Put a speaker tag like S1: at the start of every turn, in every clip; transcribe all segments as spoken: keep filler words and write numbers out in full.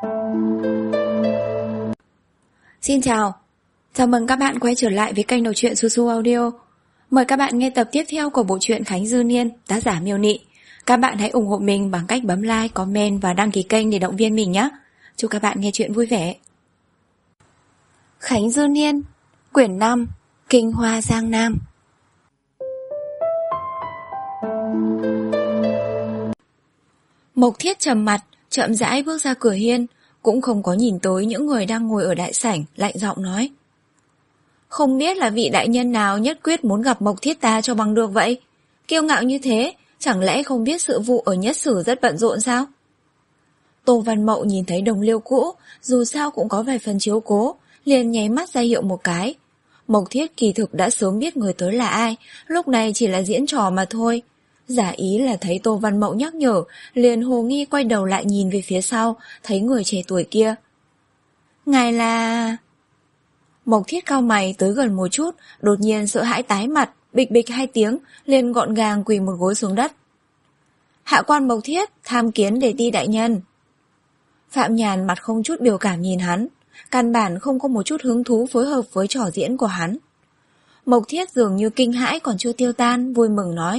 S1: Xin chào, chào mừng các bạn quay trở lại với kênh đọc truyện Su Su Audio. Mời các bạn nghe tập tiếp theo của bộ truyện Khánh Dư Niên, tác giả Miêu Nị. Các bạn hãy ủng hộ mình bằng cách bấm like, comment và đăng ký kênh để động viên mình nhé. Chúc các bạn nghe truyện vui vẻ. Khánh Dư Niên, quyển năm, Kinh Hoa Giang Nam. Mộc Thiết trầm mặt, chậm rãi bước ra cửa hiên, cũng không có nhìn tới những người đang ngồi ở đại sảnh, lạnh giọng nói: Không biết là vị đại nhân nào nhất quyết muốn gặp Mộc Thiết ta cho bằng được vậy? Kiêu ngạo như thế, chẳng lẽ không biết sự vụ ở Nhất Sử rất bận rộn sao? Tô Văn Mậu nhìn thấy đồng liêu cũ, dù sao cũng có vài phần chiếu cố, liền nháy mắt ra hiệu một cái. Mộc Thiết kỳ thực đã sớm biết người tới là ai, lúc này chỉ là diễn trò mà thôi. Giả ý là thấy Tô Văn Mậu nhắc nhở, liền hồ nghi quay đầu lại nhìn về phía sau, thấy người trẻ tuổi kia. Ngài là... Mộc Thiết cau mày tới gần một chút, đột nhiên sợ hãi tái mặt, bịch bịch hai tiếng, liền gọn gàng quỳ một gối xuống đất. Hạ quan Mộc Thiết, tham kiến đề ti đại nhân. Phạm Nhàn mặt không chút biểu cảm nhìn hắn, căn bản không có một chút hứng thú phối hợp với trò diễn của hắn. Mộc Thiết dường như kinh hãi còn chưa tiêu tan, vui mừng nói: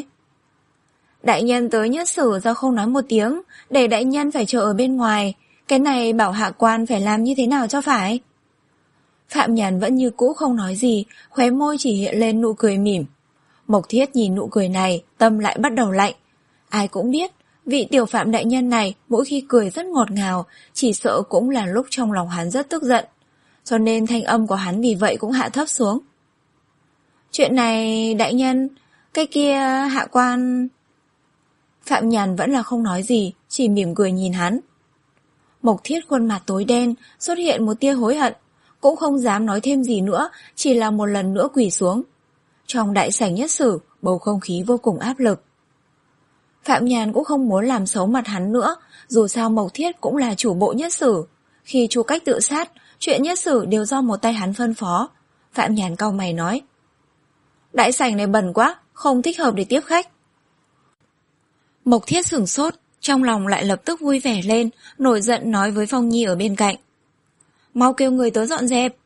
S1: Đại nhân tới Nhất Sử sao không nói một tiếng, để đại nhân phải chờ ở bên ngoài, cái này bảo hạ quan phải làm như thế nào cho phải? Phạm Nhàn vẫn như cũ không nói gì, khóe môi chỉ hiện lên nụ cười mỉm. Mộc Thiết nhìn nụ cười này, tâm lại bắt đầu lạnh. Ai cũng biết, vị tiểu Phạm đại nhân này mỗi khi cười rất ngọt ngào, chỉ sợ cũng là lúc trong lòng hắn rất tức giận. Cho nên thanh âm của hắn vì vậy cũng hạ thấp xuống. Chuyện này, đại nhân, cái kia hạ quan... Phạm Nhàn vẫn là không nói gì, chỉ mỉm cười nhìn hắn. Mộc Thiết khuôn mặt tối đen, xuất hiện một tia hối hận, cũng không dám nói thêm gì nữa, chỉ là một lần nữa quỳ xuống. Trong đại sảnh Nhất Sử, bầu không khí vô cùng áp lực. Phạm Nhàn cũng không muốn làm xấu mặt hắn nữa, dù sao Mộc Thiết cũng là chủ bộ Nhất Sử. Khi Chu Cách tự sát, chuyện Nhất Sử đều do một tay hắn phân phó. Phạm Nhàn cau mày nói: Đại sảnh này bẩn quá, không thích hợp để tiếp khách. Mộc Thiết sửng sốt, trong lòng lại lập tức vui vẻ lên, nổi giận nói với Phong Nhi ở bên cạnh: Mau kêu người tới dọn dẹp.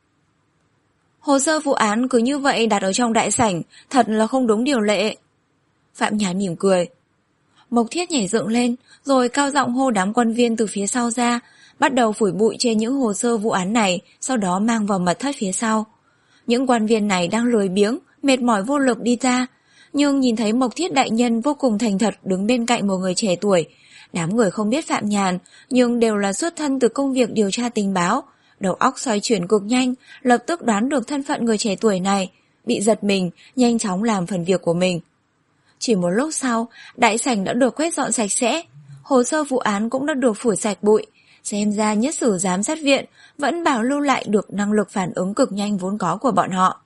S1: Hồ sơ vụ án cứ như vậy đặt ở trong đại sảnh, thật là không đúng điều lệ. Phạm Nhàn mỉm cười. Mộc Thiết nhảy dựng lên, rồi cao giọng hô đám quân viên từ phía sau ra, bắt đầu phủi bụi trên những hồ sơ vụ án này, sau đó mang vào mật thất phía sau. Những quan viên này đang lười biếng, mệt mỏi vô lực đi ra, nhưng nhìn thấy Mộc Thiết đại nhân vô cùng thành thật đứng bên cạnh một người trẻ tuổi. Đám người không biết Phạm Nhàn, nhưng đều là xuất thân từ công việc điều tra tình báo, đầu óc xoay chuyển cực nhanh, lập tức đoán được thân phận người trẻ tuổi này, bị giật mình, nhanh chóng làm phần việc của mình. Chỉ một lúc sau, đại sảnh đã được quét dọn sạch sẽ, hồ sơ vụ án cũng đã được phủi sạch bụi, xem ra Nhất Sử giám sát viện vẫn bảo lưu lại được năng lực phản ứng cực nhanh vốn có của bọn họ.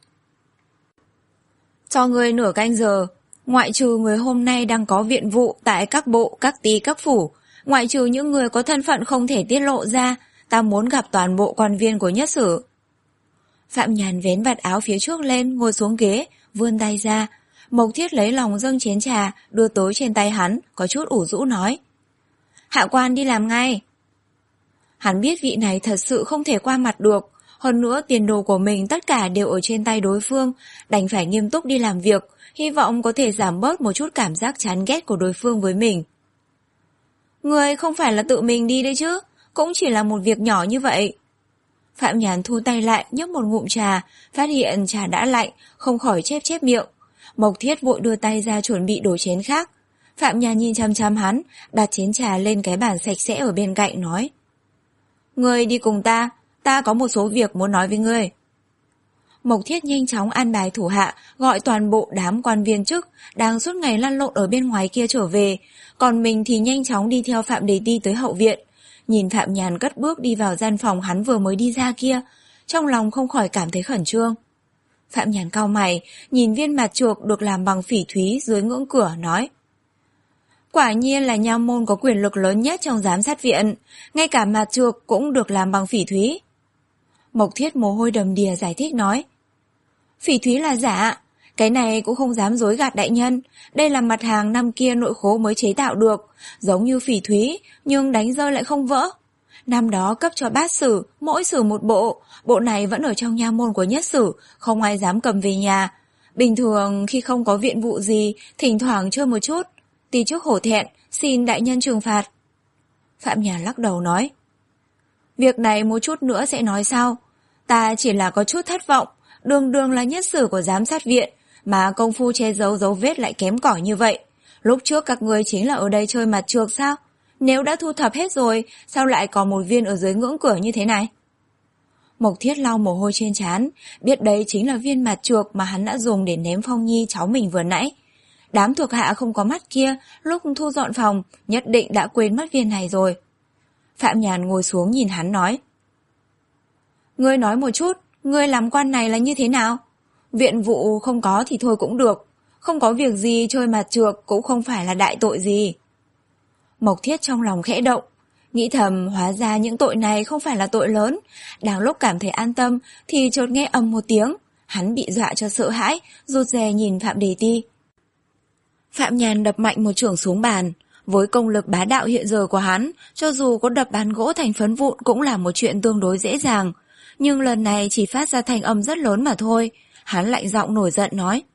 S1: Cho người nửa canh giờ, ngoại trừ người hôm nay đang có viện vụ tại các bộ, các ty, các phủ, ngoại trừ những người có thân phận không thể tiết lộ ra, ta muốn gặp toàn bộ quan viên của Nhất Sử. Phạm Nhàn vén vạt áo phía trước lên, ngồi xuống ghế, vươn tay ra. Mộc Thiết lấy lòng dâng chén trà, đưa tới trên tay hắn, có chút ủ rũ nói: Hạ quan đi làm ngay. Hắn biết vị này thật sự không thể qua mặt được, hơn nữa tiền đồ của mình tất cả đều ở trên tay đối phương, đành phải nghiêm túc đi làm việc, hy vọng có thể giảm bớt một chút cảm giác chán ghét của đối phương với mình. Người không phải là tự mình đi đấy chứ, cũng chỉ là một việc nhỏ như vậy. Phạm Nhàn thu tay lại nhấp một ngụm trà, phát hiện trà đã lạnh, không khỏi chép chép miệng. Mộc Thiết vội đưa tay ra chuẩn bị đổ chén khác. Phạm Nhàn nhìn chăm chăm hắn, đặt chén trà lên cái bàn sạch sẽ ở bên cạnh nói: Ngươi đi cùng ta, ta có một số việc muốn nói với ngươi. Mộc Thiết nhanh chóng an bài thủ hạ, gọi toàn bộ đám quan viên chức đang suốt ngày lăn lộn ở bên ngoài kia trở về, còn mình thì nhanh chóng đi theo Phạm Đề Ti tới hậu viện. Nhìn Phạm Nhàn cất bước đi vào gian phòng hắn vừa mới đi ra kia, trong lòng không khỏi cảm thấy khẩn trương. Phạm Nhàn cau mày, nhìn viên mạt chuộc được làm bằng phỉ thúy dưới ngưỡng cửa, nói: Quả nhiên là nha môn có quyền lực lớn nhất trong giám sát viện, ngay cả mạt chuộc cũng được làm bằng phỉ thúy. Mộc Thiết mồ hôi đầm đìa giải thích nói: Phỉ thúy là giả, cái này cũng không dám dối gạt đại nhân, đây là mặt hàng năm kia nội khố mới chế tạo được, giống như phỉ thúy, nhưng đánh rơi lại không vỡ. Năm đó cấp cho bát sử, mỗi sử một bộ, bộ này vẫn ở trong nha môn của Nhất Sử, không ai dám cầm về nhà. Bình thường khi không có viện vụ gì, thỉnh thoảng chơi một chút, tí trước hổ thẹn, xin đại nhân trừng phạt. Phạm Nhàn lắc đầu nói, việc này một chút nữa sẽ nói sau. Ta chỉ là có chút thất vọng, đường đường là Nhất Sử của giám sát viện, mà công phu che giấu dấu vết lại kém cỏi như vậy. Lúc trước các người chính là ở đây chơi mặt trược sao? Nếu đã thu thập hết rồi, sao lại còn một viên ở dưới ngưỡng cửa như thế này? Mộc Thiết lau mồ hôi trên trán, biết đấy chính là viên mặt trược mà hắn đã dùng để ném Phong Nhi cháu mình vừa nãy. Đám thuộc hạ không có mắt kia, lúc thu dọn phòng, nhất định đã quên mất viên này rồi. Phạm Nhàn ngồi xuống nhìn hắn nói, ngươi nói một chút, ngươi làm quan này là như thế nào? Viện vụ không có thì thôi cũng được, không có việc gì chơi mặt trược cũng không phải là đại tội gì. Mộc Thiết trong lòng khẽ động, nghĩ thầm hóa ra những tội này không phải là tội lớn. Đang lúc cảm thấy an tâm thì chợt nghe ầm một tiếng, hắn bị dọa cho sợ hãi, rụt rè nhìn Phạm Đề Ti. Phạm Nhàn đập mạnh một chưởng xuống bàn. Với công lực bá đạo hiện giờ của hắn, cho dù có đập bàn gỗ thành phấn vụn cũng là một chuyện tương đối dễ dàng. Nhưng lần này chỉ phát ra thành âm rất lớn mà thôi. Hắn lạnh giọng nổi giận nói,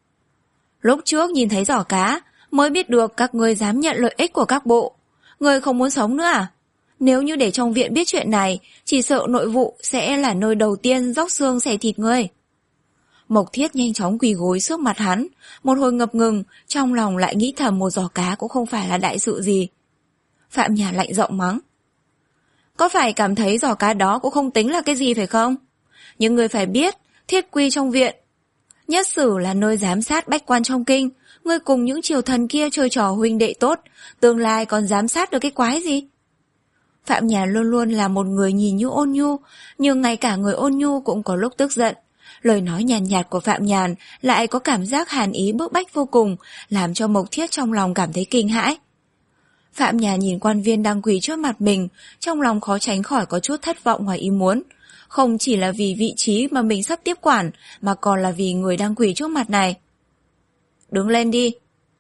S1: lúc trước nhìn thấy giỏ cá mới biết được các ngươi dám nhận lợi ích của các bộ. Ngươi không muốn sống nữa à? Nếu như để trong viện biết chuyện này, chỉ sợ nội vụ sẽ là nơi đầu tiên róc xương xẻ thịt ngươi. Mộc Thiết nhanh chóng quỳ gối trước mặt hắn, một hồi ngập ngừng, trong lòng lại nghĩ thầm một giỏ cá cũng không phải là đại sự gì. Phạm Nhàn lạnh giọng mắng, có phải cảm thấy giỏ cá đó cũng không tính là cái gì phải không? Nhưng ngươi phải biết, thiết quy trong viện, Nhất Sử là nơi giám sát bách quan trong kinh, ngươi cùng những triều thần kia chơi trò huynh đệ tốt, tương lai còn giám sát được cái quái gì? Phạm Nhàn luôn luôn là một người nhìn như ôn nhu, nhưng ngay cả người ôn nhu cũng có lúc tức giận. Lời nói nhàn nhạt, nhạt của Phạm Nhàn lại có cảm giác hàn ý bức bách vô cùng, làm cho Mộc Thiết trong lòng cảm thấy kinh hãi. Phạm Nhàn nhìn quan viên đang quỳ trước mặt mình, trong lòng khó tránh khỏi có chút thất vọng ngoài ý muốn. Không chỉ là vì vị trí mà mình sắp tiếp quản, mà còn là vì người đang quỳ trước mặt này. Đứng lên đi.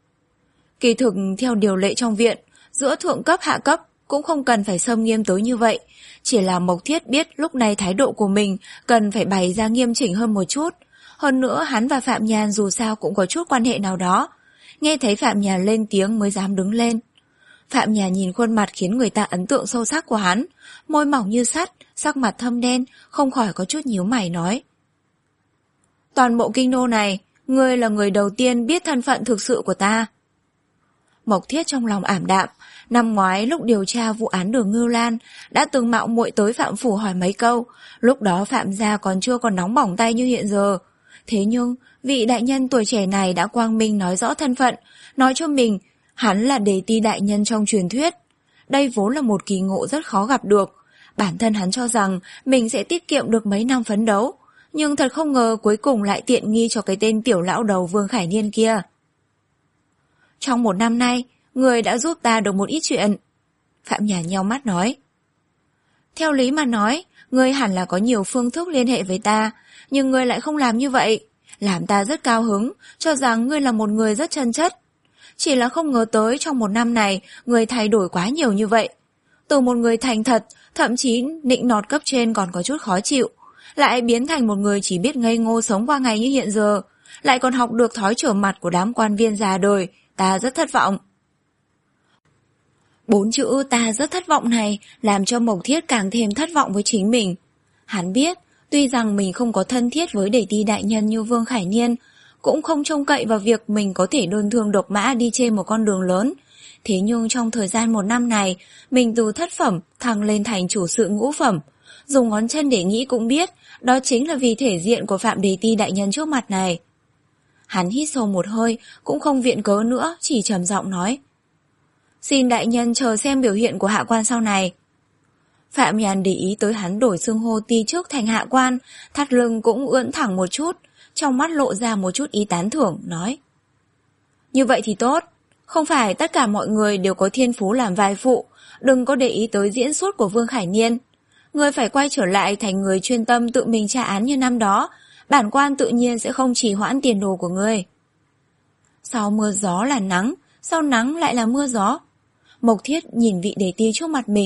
S1: Kỳ thực theo điều lệ trong viện, giữa thượng cấp hạ cấp cũng không cần phải xâm nghiêm tới như vậy. Chỉ là Mộc Thiết biết lúc này thái độ của mình cần phải bày ra nghiêm chỉnh hơn một chút. Hơn nữa hắn và Phạm Nhàn dù sao cũng có chút quan hệ nào đó. Nghe thấy Phạm Nhàn lên tiếng mới dám đứng lên. Phạm Nhàn nhìn khuôn mặt khiến người ta ấn tượng sâu sắc của hắn, môi mỏng như sắt, sắc mặt thâm đen, không khỏi có chút nhíu mày nói, toàn bộ kinh đô này, ngươi là người đầu tiên biết thân phận thực sự của ta. Mộc Thiết trong lòng ảm đạm, năm ngoái lúc điều tra vụ án Đường Ngưu Lan đã từng mạo muội tới Phạm phủ hỏi mấy câu, lúc đó Phạm gia còn chưa còn nóng bỏng tay như hiện giờ. Thế nhưng vị đại nhân tuổi trẻ này đã quang minh nói rõ thân phận, nói cho mình hắn là Đề Ti đại nhân trong truyền thuyết. Đây vốn là một kỳ ngộ rất khó gặp được. Bản thân hắn cho rằng mình sẽ tiết kiệm được mấy năm phấn đấu, nhưng thật không ngờ cuối cùng lại tiện nghi cho cái tên tiểu lão đầu Vương Khải Niên kia. Trong một năm nay, người đã giúp ta được một ít chuyện. Phạm Nhàn nheo mắt nói, theo lý mà nói, ngươi hẳn là có nhiều phương thức liên hệ với ta, nhưng ngươi lại không làm như vậy, làm ta rất cao hứng, cho rằng ngươi là một người rất chân chất. Chỉ là không ngờ tới trong một năm này, ngươi thay đổi quá nhiều như vậy. Từ một người thành thật, thậm chí nịnh nọt cấp trên còn có chút khó chịu, lại biến thành một người chỉ biết ngây ngô sống qua ngày như hiện giờ, lại còn học được thói trở mặt của đám quan viên già đời, ta rất thất vọng. Bốn chữ ta rất thất vọng này làm cho Mộc Thiết càng thêm thất vọng với chính mình. Hắn biết, tuy rằng mình không có thân thiết với Đề Ti đại nhân như Vương Khải Niên, cũng không trông cậy vào việc mình có thể đơn thương độc mã đi trên một con đường lớn. Thế nhưng trong thời gian một năm này, mình từ thất phẩm thăng lên thành chủ sự ngũ phẩm. Dùng ngón chân để nghĩ cũng biết, đó chính là vì thể diện của Phạm Đề Ti đại nhân trước mặt này. Hắn hít sâu một hơi, cũng không viện cớ nữa, chỉ trầm giọng nói, xin đại nhân chờ xem biểu hiện của hạ quan sau này. Phạm Nhàn để ý tới hắn đổi xưng hô ti trước thành hạ quan, thắt lưng cũng ưỡn thẳng một chút, trong mắt lộ ra một chút ý tán thưởng, nói, như vậy thì tốt, không phải tất cả mọi người đều có thiên phú làm vai phụ, đừng có để ý tới diễn xuất của Vương Khải Niên. Ngươi phải quay trở lại thành người chuyên tâm tự mình tra án như năm đó, bản quan tự nhiên sẽ không trì hoãn tiền đồ của ngươi. Sau mưa gió là nắng, sau nắng lại là mưa gió. Mộc Thiết nhìn vị Đề Ti trước mặt mình,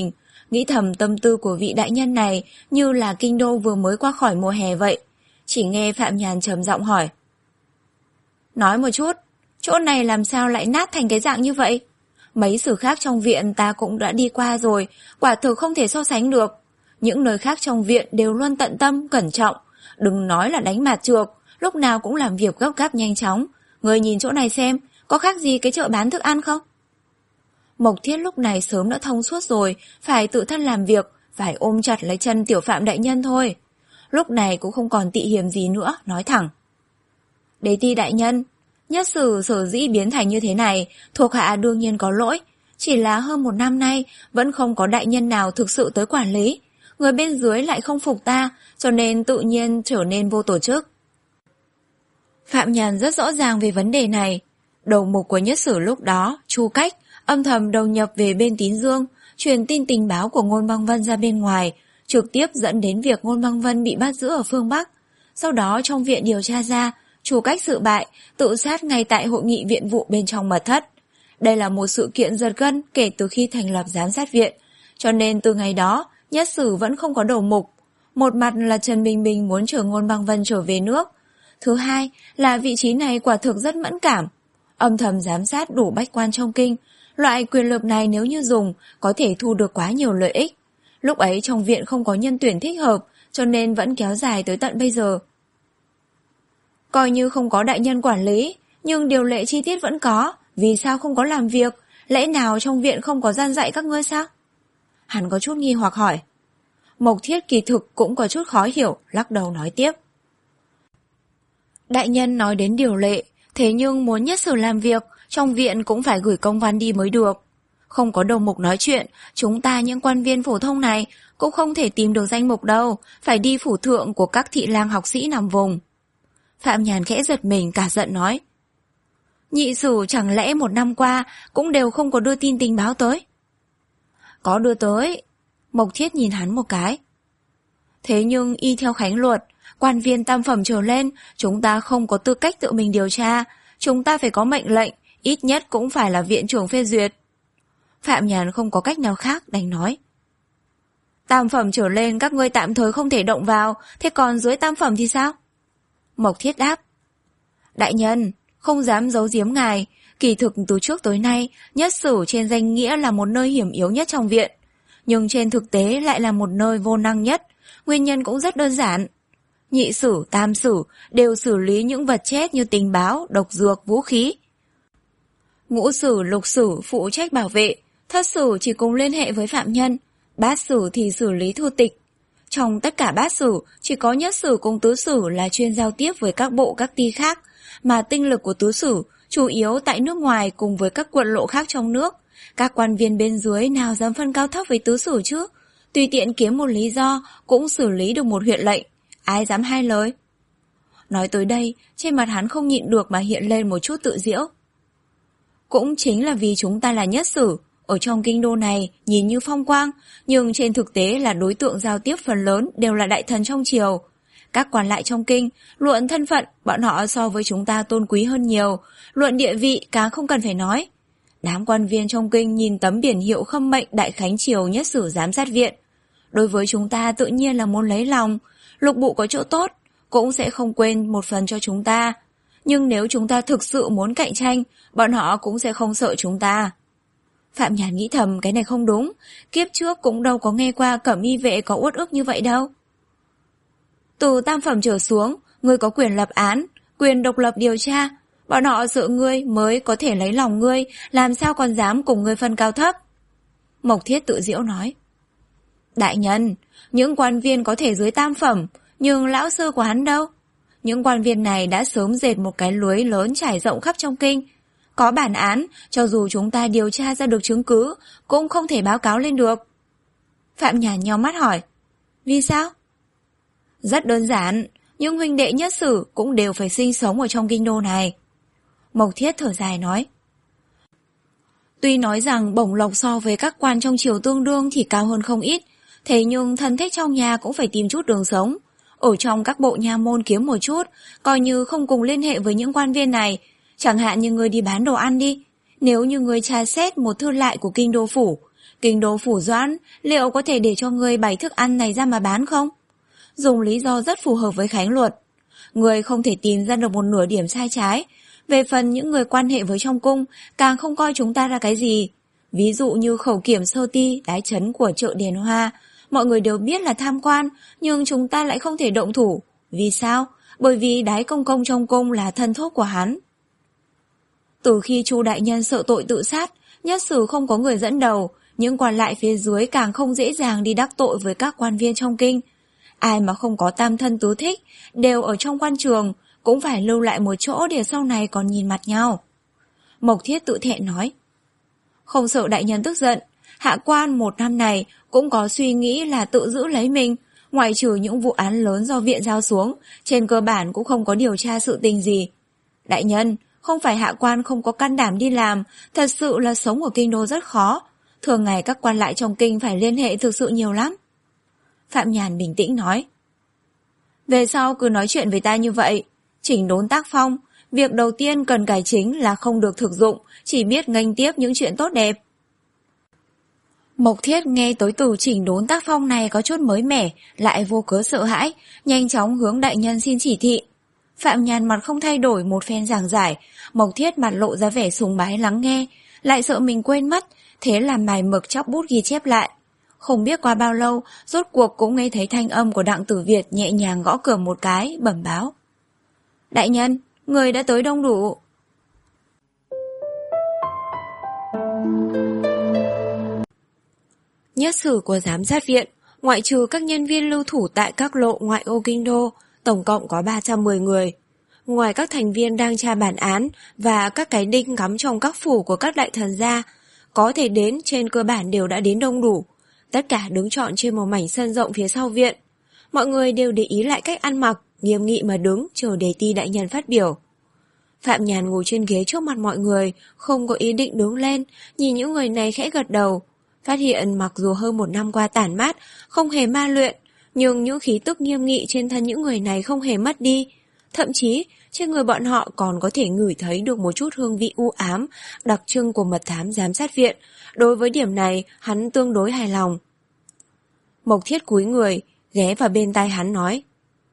S1: Nghĩ thầm tâm tư của vị đại nhân này như là kinh đô vừa mới qua khỏi mùa hè vậy. Chỉ nghe Phạm Nhàn trầm giọng hỏi. Nói một chút, chỗ này làm sao lại nát thành cái dạng như vậy? Mấy xứ khác trong viện ta cũng đã đi qua rồi, quả thực không thể so sánh được. Những nơi khác trong viện đều luôn tận tâm, cẩn trọng. Đừng nói là đánh mạt trược, lúc nào cũng làm việc gấp gáp nhanh chóng. Người nhìn chỗ này xem, có khác gì cái chợ bán thức ăn không? Mộc Thiết lúc này sớm đã thông suốt rồi, phải tự thân làm việc, phải ôm chặt lấy chân tiểu Phạm đại nhân thôi. Lúc này cũng không còn tị hiềm gì nữa, nói thẳng. Đế ti đại nhân, nhất sử sở dĩ biến thành như thế này, thuộc hạ đương nhiên có lỗi. Chỉ là hơn một năm nay, vẫn không có đại nhân nào thực sự tới quản lý. Người bên dưới lại không phục ta, cho nên tự nhiên trở nên vô tổ chức. Phạm Nhàn rất rõ ràng về vấn đề này. Đầu mục của nhất sử lúc đó, Chu Cách, âm thầm đầu nhập về bên Tín Dương, truyền tin tình báo của Ngôn Băng Vân ra bên ngoài, trực tiếp dẫn đến việc Ngôn Băng Vân bị bắt giữ ở phương Bắc. Sau đó trong viện điều tra ra, Chu Cách sự bại, tự sát ngay tại hội nghị viện vụ bên trong mật thất. Đây là một sự kiện giật gân kể từ khi thành lập giám sát viện, cho nên từ ngày đó, nhất sử vẫn không có đầu mục. Một mặt là Trần Bình Bình muốn chở Ngôn Băng Vân trở về nước. Thứ hai là vị trí này quả thực rất mẫn cảm. Âm thầm giám sát đủ bách quan trong kinh, loại quyền lực này nếu như dùng, có thể thu được quá nhiều lợi ích. Lúc ấy trong viện không có nhân tuyển thích hợp, cho nên vẫn kéo dài tới tận bây giờ. Coi như không có đại nhân quản lý, nhưng điều lệ chi tiết vẫn có, vì sao không có làm việc, lẽ nào trong viện không có gian dạy các ngươi sao? Hắn có chút nghi hoặc hỏi. Mộc Thiết kỳ thực cũng có chút khó hiểu, lắc đầu nói tiếp. Đại nhân nói đến điều lệ, thế nhưng muốn nhất sử làm việc, trong viện cũng phải gửi công văn đi mới được. Không có đầu mục nói chuyện, chúng ta những quan viên phổ thông này cũng không thể tìm được danh mục đâu, phải đi phủ thượng của các thị lang học sĩ nằm vùng. Phạm Nhàn khẽ giật mình cả giận nói. Nhị sử chẳng lẽ một năm qua cũng đều không có đưa tin tình báo tới? Có đưa tới. Mộc Thiết nhìn hắn một cái. Thế nhưng y theo khánh luật, quan viên tam phẩm trở lên, chúng ta không có tư cách tự mình điều tra, chúng ta phải có mệnh lệnh, ít nhất cũng phải là viện trưởng phê duyệt. Phạm Nhàn không có cách nào khác đành nói. Tam phẩm trở lên các ngươi tạm thời không thể động vào, thế còn dưới tam phẩm thì sao? Mộc Thiết đáp. Đại nhân, không dám giấu giếm ngài, kỳ thực từ trước tới nay, nhất sử trên danh nghĩa là một nơi hiểm yếu nhất trong viện, nhưng trên thực tế lại là một nơi vô năng nhất, nguyên nhân cũng rất đơn giản. Nhị sử, tam sử đều xử lý những vật chết như tình báo, độc dược, vũ khí. Ngũ sử, lục sử phụ trách bảo vệ, thất sử chỉ cùng liên hệ với phạm nhân, bát sử thì xử lý thư tịch. Trong tất cả bát sử, chỉ có nhất sử cùng tứ sử là chuyên giao tiếp với các bộ các ty khác, mà tinh lực của tứ sử chủ yếu tại nước ngoài cùng với các quận lộ khác trong nước. Các quan viên bên dưới nào dám phân cao thấp với tứ sử chứ? Tùy tiện kiếm một lý do cũng xử lý được một huyện lệnh. Ai dám hai lời? Nói tới đây, trên mặt hắn không nhịn được mà hiện lên một chút tự giễu. Cũng chính là vì chúng ta là nhất sử, ở trong kinh đô này nhìn như phong quang, nhưng trên thực tế là đối tượng giao tiếp phần lớn đều là đại thần trong triều. Các quan lại trong kinh, luận thân phận, bọn họ so với chúng ta tôn quý hơn nhiều, luận địa vị càng không cần phải nói. Đám quan viên trong kinh nhìn tấm biển hiệu khâm mệnh Đại Khánh Triều nhất sử giám sát viện. Đối với chúng ta tự nhiên là muốn lấy lòng, lục bụ có chỗ tốt, cũng sẽ không quên một phần cho chúng ta. Nhưng nếu chúng ta thực sự muốn cạnh tranh, bọn họ cũng sẽ không sợ chúng ta. Phạm Nhàn nghĩ thầm cái này không đúng, kiếp trước cũng đâu có nghe qua cẩm y vệ có uất ức như vậy đâu. Từ tam phẩm trở xuống, ngươi có quyền lập án, quyền độc lập điều tra, bọn họ sợ ngươi mới có thể lấy lòng ngươi, làm sao còn dám cùng ngươi phân cao thấp. Mộc Thiết tự giễu nói. Đại nhân, những quan viên có thể dưới tam phẩm, nhưng lão sư của hắn đâu? Những quan viên này đã sớm dệt một cái lưới lớn trải rộng khắp trong kinh. Có bản án, cho dù chúng ta điều tra ra được chứng cứ, cũng không thể báo cáo lên được. Phạm Nhàn nhíu mắt hỏi. Vì sao? Rất đơn giản, những huynh đệ nhất sử cũng đều phải sinh sống ở trong kinh đô này. Mộc Thiết thở dài nói. Tuy nói rằng bổng lộc so với các quan trong triều tương đương thì cao hơn không ít, thế nhưng thân thích trong nhà cũng phải tìm chút đường sống. Ở trong các bộ nha môn kiếm một chút, coi như không cùng liên hệ với những quan viên này. Chẳng hạn như người đi bán đồ ăn đi. Nếu như người tra xét một thư lại của kinh đô phủ, Kinh đô phủ Doãn liệu có thể để cho ngươi bày thức ăn này ra mà bán không? Dùng lý do rất phù hợp với Khánh Luật. Ngươi không thể tìm ra được một nửa điểm sai trái. Về phần những người quan hệ với trong cung, càng không coi chúng ta ra cái gì. Ví dụ như khẩu kiểm sơ ti, đái trấn của chợ Đèn Hoa. Mọi người đều biết là tham quan, nhưng chúng ta lại không thể động thủ. Vì sao? Bởi vì đái công công trong cung là thân thốt của hắn. Từ khi Chu đại nhân sợ tội tự sát, nhất sử không có người dẫn đầu, những quan lại phía dưới càng không dễ dàng đi đắc tội với các quan viên trong kinh. Ai mà không có tam thân tứ thích, đều ở trong quan trường, cũng phải lưu lại một chỗ để sau này còn nhìn mặt nhau. Mộc Thiết tự thẹn nói. Không sợ đại nhân tức giận, hạ quan một năm này cũng có suy nghĩ là tự giữ lấy mình, ngoại trừ những vụ án lớn do viện giao xuống, trên cơ bản cũng không có điều tra sự tình gì. Đại nhân, không phải hạ quan không có can đảm đi làm, thật sự là sống ở kinh đô rất khó. Thường ngày các quan lại trong kinh phải liên hệ thực sự nhiều lắm. Phạm Nhàn bình tĩnh nói. Về sau cứ nói chuyện với ta như vậy, chỉnh đốn tác phong, việc đầu tiên cần cải chính là không được thực dụng, chỉ biết nghênh tiếp những chuyện tốt đẹp. Mộc Thiết nghe tới từ chỉnh đốn tác phong này có chút mới mẻ, lại vô cớ sợ hãi, nhanh chóng hướng đại nhân xin chỉ thị. Phạm Nhàn mặt không thay đổi một phen giảng giải, Mộc Thiết mặt lộ ra vẻ sùng bái lắng nghe, lại sợ mình quên mất, thế làm mài mực chóc bút ghi chép lại. Không biết qua bao lâu, rốt cuộc cũng nghe thấy thanh âm của Đặng Tử Việt nhẹ nhàng gõ cửa một cái, bẩm báo. Đại nhân, người đã tới đông đủ. Nhất sử của giám sát viện, ngoại trừ các nhân viên lưu thủ tại các lộ ngoại ô kinh đô, tổng cộng có ba trăm mười người. Ngoài các thành viên đang tra bản án và các cái đinh cắm trong các phủ của các đại thần gia, có thể đến trên cơ bản đều đã đến đông đủ. Tất cả đứng trọn trên một mảnh sân rộng phía sau viện. Mọi người đều để ý lại cách ăn mặc, nghiêm nghị mà đứng chờ đề ti đại nhân phát biểu. Phạm Nhàn ngồi trên ghế trước mặt mọi người, không có ý định đứng lên, nhìn những người này khẽ gật đầu. Phát hiện mặc dù hơn một năm qua tản mát, không hề ma luyện, nhưng những khí tức nghiêm nghị trên thân những người này không hề mất đi. Thậm chí, trên người bọn họ còn có thể ngửi thấy được một chút hương vị u ám, đặc trưng của mật thám giám sát viện. Đối với điểm này, hắn tương đối hài lòng. Mộc Thiết cúi người, ghé vào bên tai hắn nói.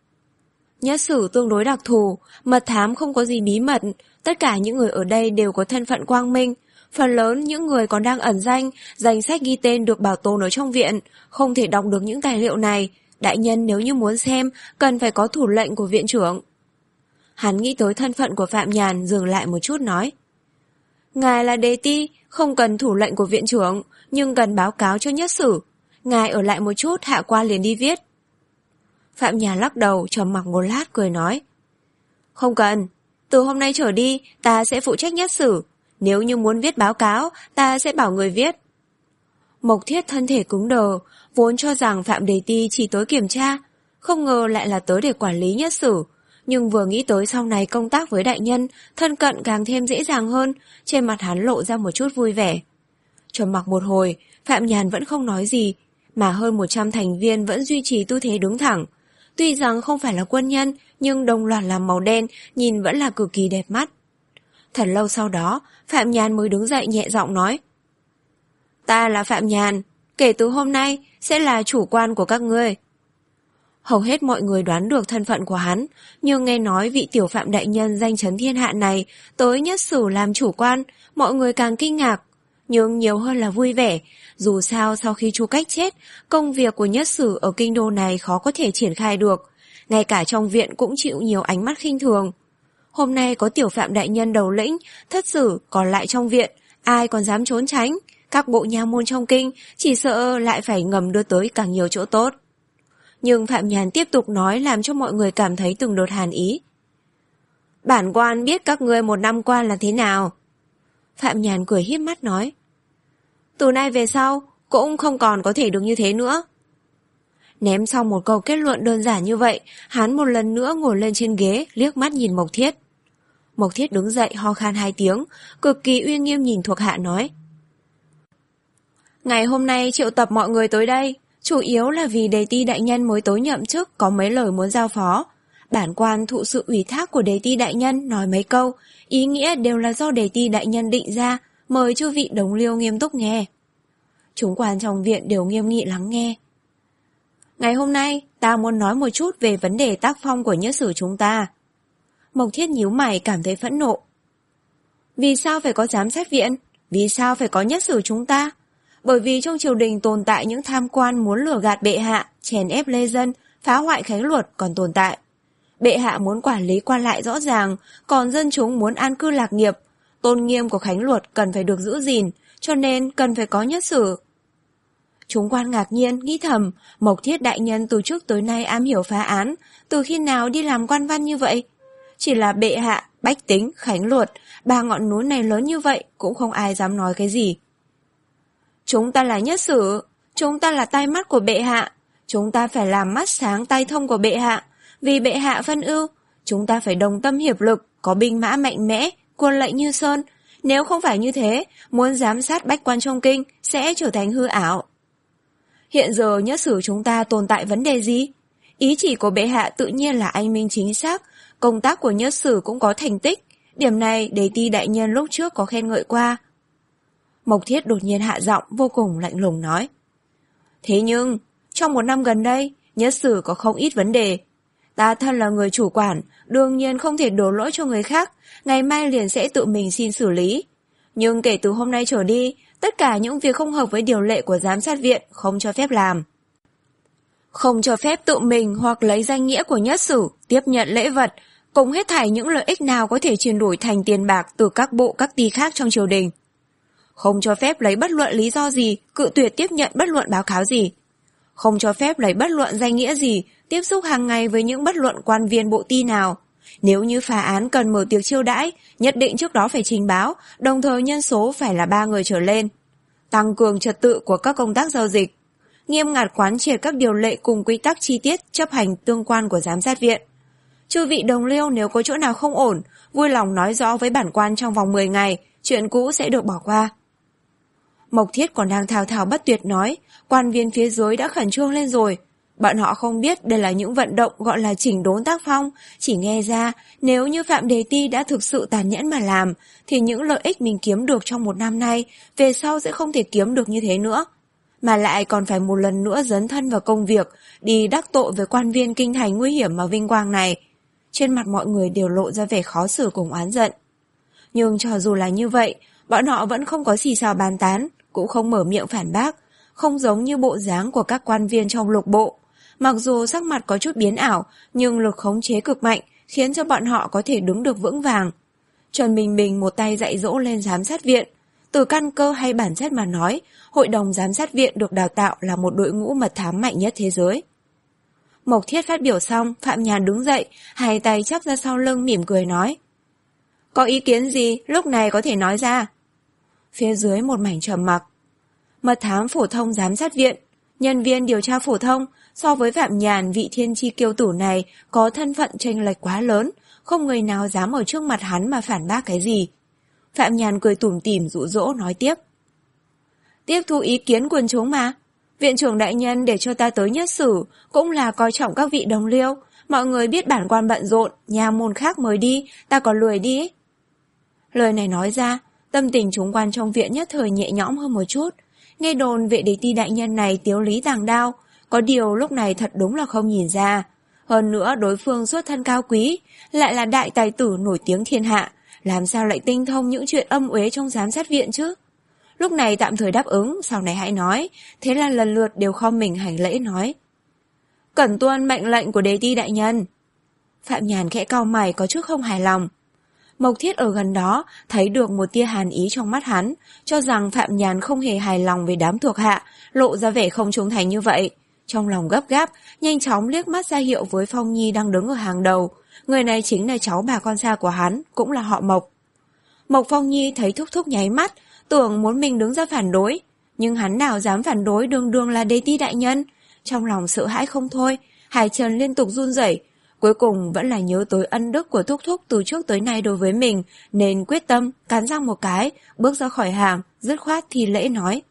S1: Nhất sử tương đối đặc thù, mật thám không có gì bí mật, tất cả những người ở đây đều có thân phận quang minh. Phần lớn những người còn đang ẩn danh, danh sách ghi tên được bảo tồn ở trong viện, không thể đọc được những tài liệu này. Đại nhân nếu như muốn xem, cần phải có thủ lệnh của viện trưởng. Hắn nghĩ tới thân phận của Phạm Nhàn, dừng lại một chút nói. Ngài là đề ti, không cần thủ lệnh của viện trưởng, nhưng cần báo cáo cho nhất sử. Ngài ở lại một chút, hạ quan liền đi viết. Phạm Nhàn lắc đầu, trầm mặc một lát, cười nói. Không cần, từ hôm nay trở đi, ta sẽ phụ trách nhất sử. Nếu như muốn viết báo cáo, ta sẽ bảo người viết. Mộc Thiết thân thể cứng đờ, vốn cho rằng Phạm Đề Ti chỉ tới kiểm tra, không ngờ lại là tới để quản lý nhất sử. Nhưng vừa nghĩ tới sau này công tác với đại nhân, thân cận càng thêm dễ dàng hơn, trên mặt hắn lộ ra một chút vui vẻ. Trầm mặc một hồi, Phạm Nhàn vẫn không nói gì, mà hơn một trăm thành viên vẫn duy trì tư thế đứng thẳng. Tuy rằng không phải là quân nhân, nhưng đồng loạt làm màu đen, nhìn vẫn là cực kỳ đẹp mắt. Thật lâu sau đó, Phạm Nhàn mới đứng dậy nhẹ giọng nói. Ta là Phạm Nhàn, kể từ hôm nay sẽ là chủ quan của các ngươi. Hầu hết mọi người đoán được thân phận của hắn, nhưng nghe nói vị tiểu Phạm đại nhân danh chấn thiên hạ này tới nhất sử làm chủ quan, mọi người càng kinh ngạc. Nhưng nhiều hơn là vui vẻ, dù sao sau khi Chu Cách chết, công việc của nhất sử ở kinh đô này khó có thể triển khai được, ngay cả trong viện cũng chịu nhiều ánh mắt khinh thường. Hôm nay có tiểu Phạm đại nhân đầu lĩnh, thất sử còn lại trong viện, ai còn dám trốn tránh, các bộ nha môn trong kinh chỉ sợ lại phải ngầm đưa tới càng nhiều chỗ tốt. Nhưng Phạm Nhàn tiếp tục nói làm cho mọi người cảm thấy từng đợt hàn ý. Bản quan biết các ngươi một năm qua là thế nào. Phạm Nhàn cười híp mắt nói. Từ nay về sau cũng không còn có thể được như thế nữa. Ném xong một câu kết luận đơn giản như vậy, hắn một lần nữa ngồi lên trên ghế, liếc mắt nhìn Mộc Thiết. Mộc Thiết đứng dậy ho khan hai tiếng, cực kỳ uy nghiêm nhìn thuộc hạ nói. Ngày hôm nay triệu tập mọi người tới đây, chủ yếu là vì đề ti đại nhân mới tới nhậm chức có mấy lời muốn giao phó. Bản quan thụ sự ủy thác của đề ti đại nhân nói mấy câu, ý nghĩa đều là do đề ti đại nhân định ra, mời chư vị đồng liêu nghiêm túc nghe. Chúng quan trong viện đều nghiêm nghị lắng nghe. Ngày hôm nay, ta muốn nói một chút về vấn đề tác phong của Nhất Sử chúng ta. Mộc Thiết nhíu mày cảm thấy phẫn nộ. Vì sao phải có giám sát viện? Vì sao phải có Nhất Sử chúng ta? Bởi vì trong triều đình tồn tại những tham quan muốn lừa gạt bệ hạ, chèn ép lê dân, phá hoại khánh luật còn tồn tại. Bệ hạ muốn quản lý quan lại rõ ràng, còn dân chúng muốn an cư lạc nghiệp. Tôn nghiêm của khánh luật cần phải được giữ gìn, cho nên cần phải có Nhất Sử. Chúng quan ngạc nhiên, nghĩ thầm, Mộc Thiết đại nhân từ trước tới nay am hiểu phá án, từ khi nào đi làm quan văn như vậy? Chỉ là bệ hạ, bách tính, khánh luật, ba ngọn núi này lớn như vậy cũng không ai dám nói cái gì. Chúng ta là Nhất Sử, chúng ta là tai mắt của bệ hạ, chúng ta phải làm mắt sáng tai thông của bệ hạ, vì bệ hạ phân ưu, chúng ta phải đồng tâm hiệp lực, có binh mã mạnh mẽ, quân lệnh như sơn. Nếu không phải như thế, muốn giám sát bách quan trong kinh sẽ trở thành hư ảo. Hiện giờ Nhất Sử chúng ta tồn tại vấn đề gì? Ý chỉ của bệ hạ tự nhiên là anh minh chính xác, công tác của Nhất Sử cũng có thành tích. Điểm này Đế Ti đại nhân lúc trước có khen ngợi qua. Mộc Thiết đột nhiên hạ giọng vô cùng lạnh lùng nói. Thế nhưng, trong một năm gần đây, Nhất Sử có không ít vấn đề. Ta thân là người chủ quản, đương nhiên không thể đổ lỗi cho người khác, ngày mai liền sẽ tự mình xin xử lý. Nhưng kể từ hôm nay trở đi, tất cả những việc không hợp với điều lệ của giám sát viện không cho phép làm. Không cho phép tự mình hoặc lấy danh nghĩa của Nhất Sử tiếp nhận lễ vật, cùng hết thảy những lợi ích nào có thể chuyển đổi thành tiền bạc từ các bộ các ty khác trong triều đình. Không cho phép lấy bất luận lý do gì, cự tuyệt tiếp nhận bất luận báo cáo gì. Không cho phép lấy bất luận danh nghĩa gì, tiếp xúc hàng ngày với những bất luận quan viên bộ ty nào. Nếu như phá án cần mở tiệc chiêu đãi, nhất định trước đó phải trình báo, đồng thời nhân số phải là ba người trở lên. Tăng cường trật tự của các công tác giao dịch. Nghiêm ngặt quán triệt các điều lệ cùng quy tắc chi tiết chấp hành tương quan của giám sát viện. Chư vị đồng liêu nếu có chỗ nào không ổn, vui lòng nói rõ với bản quan trong vòng mười ngày, chuyện cũ sẽ được bỏ qua. Mộc Thiết còn đang thao thao bất tuyệt nói, quan viên phía dưới đã khẩn trương lên rồi. Bọn họ không biết đây là những vận động gọi là chỉnh đốn tác phong, chỉ nghe ra nếu như Phạm Đề Ti đã thực sự tàn nhẫn mà làm, thì những lợi ích mình kiếm được trong một năm nay, về sau sẽ không thể kiếm được như thế nữa. Mà lại còn phải một lần nữa dấn thân vào công việc, đi đắc tội với quan viên kinh thành nguy hiểm mà vinh quang này. Trên mặt mọi người đều lộ ra vẻ khó xử cùng oán giận. Nhưng cho dù là như vậy, bọn họ vẫn không có xì xào bàn tán, cũng không mở miệng phản bác, không giống như bộ dáng của các quan viên trong lục bộ. Mặc dù sắc mặt có chút biến ảo, nhưng lực khống chế cực mạnh, khiến cho bọn họ có thể đứng được vững vàng. Trần Bình Bình một tay dạy dỗ lên giám sát viện. Từ căn cơ hay bản chất mà nói, hội đồng giám sát viện được đào tạo là một đội ngũ mật thám mạnh nhất thế giới. Mộc Thiết phát biểu xong, Phạm Nhàn đứng dậy, hai tay chắp ra sau lưng mỉm cười nói. Có ý kiến gì, lúc này có thể nói ra. Phía dưới một mảnh trầm mặc. Mật thám phổ thông giám sát viện, nhân viên điều tra phổ thông, so với Phạm Nhàn vị thiên chi kiêu tử này có thân phận chênh lệch quá lớn, không người nào dám ở trước mặt hắn mà phản bác cái gì. Phạm Nhàn cười tủm tỉm dụ dỗ nói tiếp. Tiếp thu ý kiến quần chúng mà. Viện trưởng đại nhân để cho ta tới Nhất Sử cũng là coi trọng các vị đồng liêu. Mọi người biết bản quan bận rộn, nhà môn khác mời đi, ta còn lười đi. Lời này nói ra, tâm tình chúng quan trong viện nhất thời nhẹ nhõm hơn một chút. Nghe đồn vệ Đế Ti đại nhân này tiếu lý tàng đao, có điều lúc này thật đúng là không nhìn ra. Hơn nữa đối phương xuất thân cao quý, lại là đại tài tử nổi tiếng thiên hạ, làm sao lại tinh thông những chuyện âm uế trong giám sát viện chứ? Lúc này tạm thời đáp ứng, sau này hãy nói, thế là lần lượt đều khom mình hành lễ nói. Cẩn tuân mệnh lệnh của Đế Ti đại nhân. Phạm Nhàn khẽ cau mày có chút không hài lòng. Mộc Thiết ở gần đó thấy được một tia hàn ý trong mắt hắn, cho rằng Phạm Nhàn không hề hài lòng về đám thuộc hạ, lộ ra vẻ không trung thành như vậy. Trong lòng gấp gáp, nhanh chóng liếc mắt ra hiệu với Phong Nhi đang đứng ở hàng đầu. Người này chính là cháu bà con xa của hắn, cũng là họ Mộc. Mộc Phong Nhi thấy Thúc Thúc nháy mắt, tưởng muốn mình đứng ra phản đối, nhưng hắn nào dám phản đối đường đường là Đế Ti đại nhân. Trong lòng sợ hãi không thôi, hai chân liên tục run rẩy. Cuối cùng vẫn là nhớ tới ân đức của Thúc Thúc từ trước tới nay đối với mình, nên quyết tâm, cắn răng một cái, bước ra khỏi hàng, dứt khoát thì lễ nói.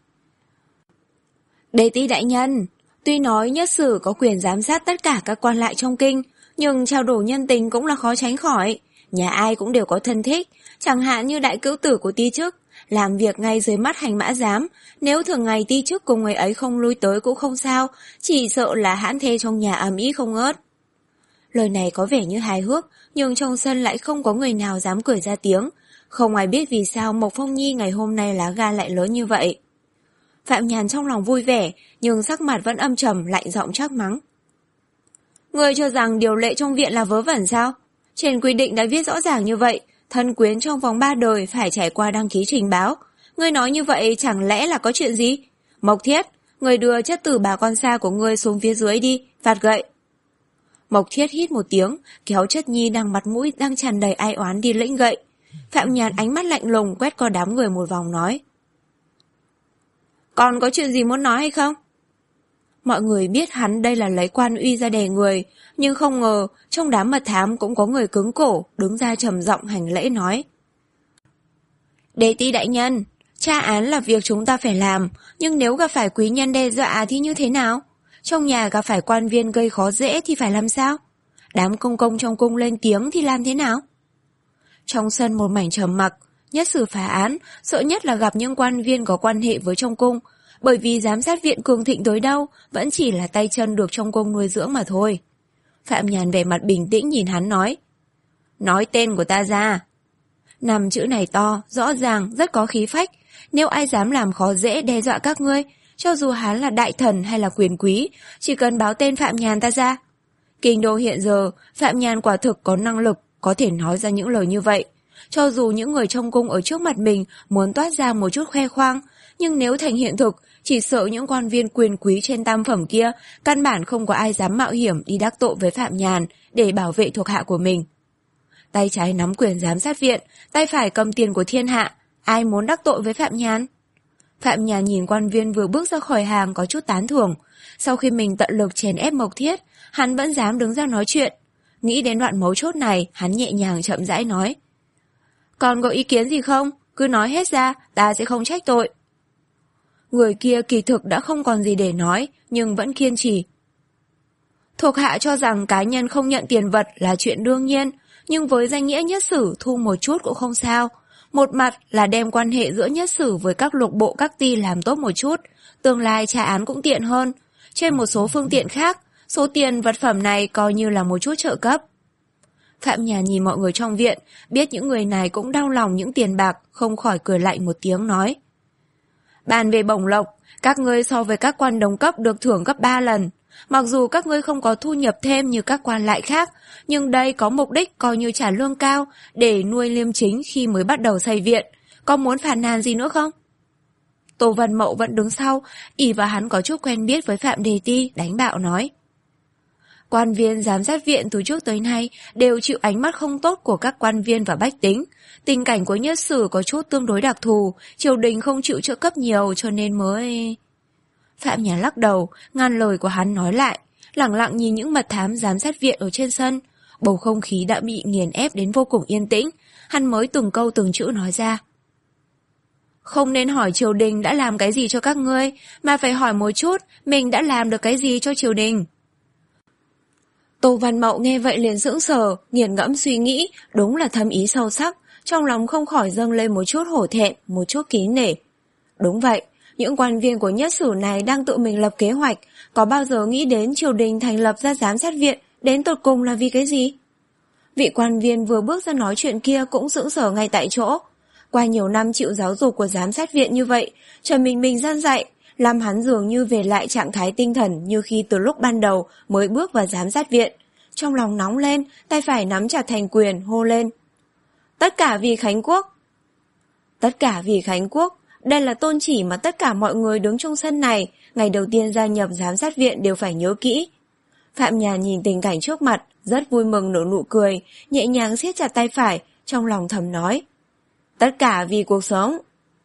S1: Đế Ti đại nhân, tuy nói Nhất Sử có quyền giám sát tất cả các quan lại trong kinh, nhưng trao đổi nhân tình cũng là khó tránh khỏi. Nhà ai cũng đều có thân thích, chẳng hạn như đại cữu tử của ti chức, làm việc ngay dưới mắt hành mã giám, nếu thường ngày ti chức cùng người ấy không lui tới cũng không sao, chỉ sợ là hãn thê trong nhà ầm ĩ không ngớt. Lời này có vẻ như hài hước, nhưng trong sân lại không có người nào dám cười ra tiếng. Không ai biết vì sao Mộc Phong Nhi ngày hôm nay lá gan lại lớn như vậy. Phạm Nhàn trong lòng vui vẻ, nhưng sắc mặt vẫn âm trầm, lạnh giọng trách mắng. Ngươi cho rằng điều lệ trong viện là vớ vẩn sao? Trên quy định đã viết rõ ràng như vậy, thân quyến trong vòng ba đời phải trải qua đăng ký trình báo. Ngươi nói như vậy chẳng lẽ là có chuyện gì? Mộc Thiết, ngươi đưa chất tử bà con xa của ngươi xuống phía dưới đi, phạt gậy. Mộc Thiết hít một tiếng, kéo Chất Nhi đang mặt mũi đang tràn đầy ai oán đi lĩnh gậy. Phạm Nhàn ánh mắt lạnh lùng quét qua đám người một vòng nói. Còn có chuyện gì muốn nói hay không? Mọi người biết hắn đây là lấy quan uy ra đè người, nhưng không ngờ trong đám mật thám cũng có người cứng cổ, đứng ra trầm giọng hành lễ nói. Đế ti đại nhân, tra án là việc chúng ta phải làm, nhưng nếu gặp phải quý nhân đe dọa thì như thế nào? Trong nhà gặp phải quan viên gây khó dễ thì phải làm sao? Đám công công trong cung lên tiếng thì làm thế nào? Trong sân một mảnh trầm mặc, Nhất Sử phá án, sợ nhất là gặp những quan viên có quan hệ với trong cung, bởi vì giám sát viện cường thịnh tới đâu, vẫn chỉ là tay chân được trong cung nuôi dưỡng mà thôi. Phạm Nhàn vẻ mặt bình tĩnh nhìn hắn nói. Nói tên của ta ra. Năm chữ này to, rõ ràng, rất có khí phách. Nếu ai dám làm khó dễ đe dọa các ngươi, cho dù hắn là đại thần hay là quyền quý, chỉ cần báo tên Phạm Nhàn ta ra. Kinh đô hiện giờ, Phạm Nhàn quả thực có năng lực, có thể nói ra những lời như vậy. Cho dù những người trong cung ở trước mặt mình muốn toát ra một chút khoe khoang, nhưng nếu thành hiện thực, chỉ sợ những quan viên quyền quý trên tam phẩm kia, căn bản không có ai dám mạo hiểm đi đắc tội với Phạm Nhàn để bảo vệ thuộc hạ của mình. Tay trái nắm quyền giám sát viện, tay phải cầm tiền của thiên hạ, ai muốn đắc tội với Phạm Nhàn? Phạm Nhàn nhìn quan viên vừa bước ra khỏi hàng có chút tán thưởng. Sau khi mình tận lực chèn ép Mộc Thiết, hắn vẫn dám đứng ra nói chuyện. Nghĩ đến đoạn mấu chốt này, hắn nhẹ nhàng chậm rãi nói. Còn có ý kiến gì không? Cứ nói hết ra, ta sẽ không trách tội. Người kia kỳ thực đã không còn gì để nói, nhưng vẫn kiên trì. Thuộc hạ cho rằng cá nhân không nhận tiền vật là chuyện đương nhiên, nhưng với danh nghĩa Nhất Sử thu một chút cũng không sao. Một mặt là đem quan hệ giữa Nhất Sử với các lục bộ các ty làm tốt một chút, tương lai tra án cũng tiện hơn. Trên một số phương tiện khác, số tiền vật phẩm này coi như là một chút trợ cấp. Phạm Nhàn nhìn mọi người trong viện, biết những người này cũng đau lòng những tiền bạc, không khỏi cười lạnh một tiếng nói. Bàn về bổng lộc, các ngươi so với các quan đồng cấp được thưởng gấp ba lần. Mặc dù các ngươi không có thu nhập thêm như các quan lại khác, nhưng đây có mục đích coi như trả lương cao để nuôi liêm chính khi mới bắt đầu xây viện. Có muốn phàn nàn gì nữa không? Tô Văn Mậu vẫn đứng sau, ỷ vào hắn có chút quen biết với Phạm Đề Ti, đánh bạo nói. Quan viên giám sát viện từ trước tới nay đều chịu ánh mắt không tốt của các quan viên và bách tính. Tình cảnh của Nhất Sử có chút tương đối đặc thù, triều đình không chịu trợ cấp nhiều cho nên mới... Phạm Nhàn lắc đầu, ngăn lời của hắn nói lại, lẳng lặng nhìn những mật thám giám sát viện ở trên sân. Bầu không khí đã bị nghiền ép đến vô cùng yên tĩnh, hắn mới từng câu từng chữ nói ra. Không nên hỏi triều đình đã làm cái gì cho các ngươi, mà phải hỏi một chút mình đã làm được cái gì cho triều đình. Tô Văn Mậu nghe vậy liền sững sờ, nghiền ngẫm suy nghĩ, đúng là thâm ý sâu sắc, trong lòng không khỏi dâng lên một chút hổ thẹn, một chút kính nể. Đúng vậy, những quan viên của Nhất Sử này đang tự mình lập kế hoạch, có bao giờ nghĩ đến triều đình thành lập ra giám sát viện, đến tột cùng là vì cái gì? Vị quan viên vừa bước ra nói chuyện kia cũng sững sờ ngay tại chỗ. Qua nhiều năm chịu giáo dục của giám sát viện như vậy, Trần Bình Bình gian dạy, làm hắn dường như về lại trạng thái tinh thần như khi từ lúc ban đầu mới bước vào giám sát viện. Trong lòng nóng lên, tay phải nắm chặt thành quyền, hô lên. Tất cả vì Khánh Quốc. Tất cả vì Khánh Quốc, đây là tôn chỉ mà tất cả mọi người đứng trong sân này, ngày đầu tiên gia nhập giám sát viện đều phải nhớ kỹ. Phạm Nhàn nhìn tình cảnh trước mặt, rất vui mừng nở nụ cười, nhẹ nhàng siết chặt tay phải, trong lòng thầm nói. Tất cả vì cuộc sống.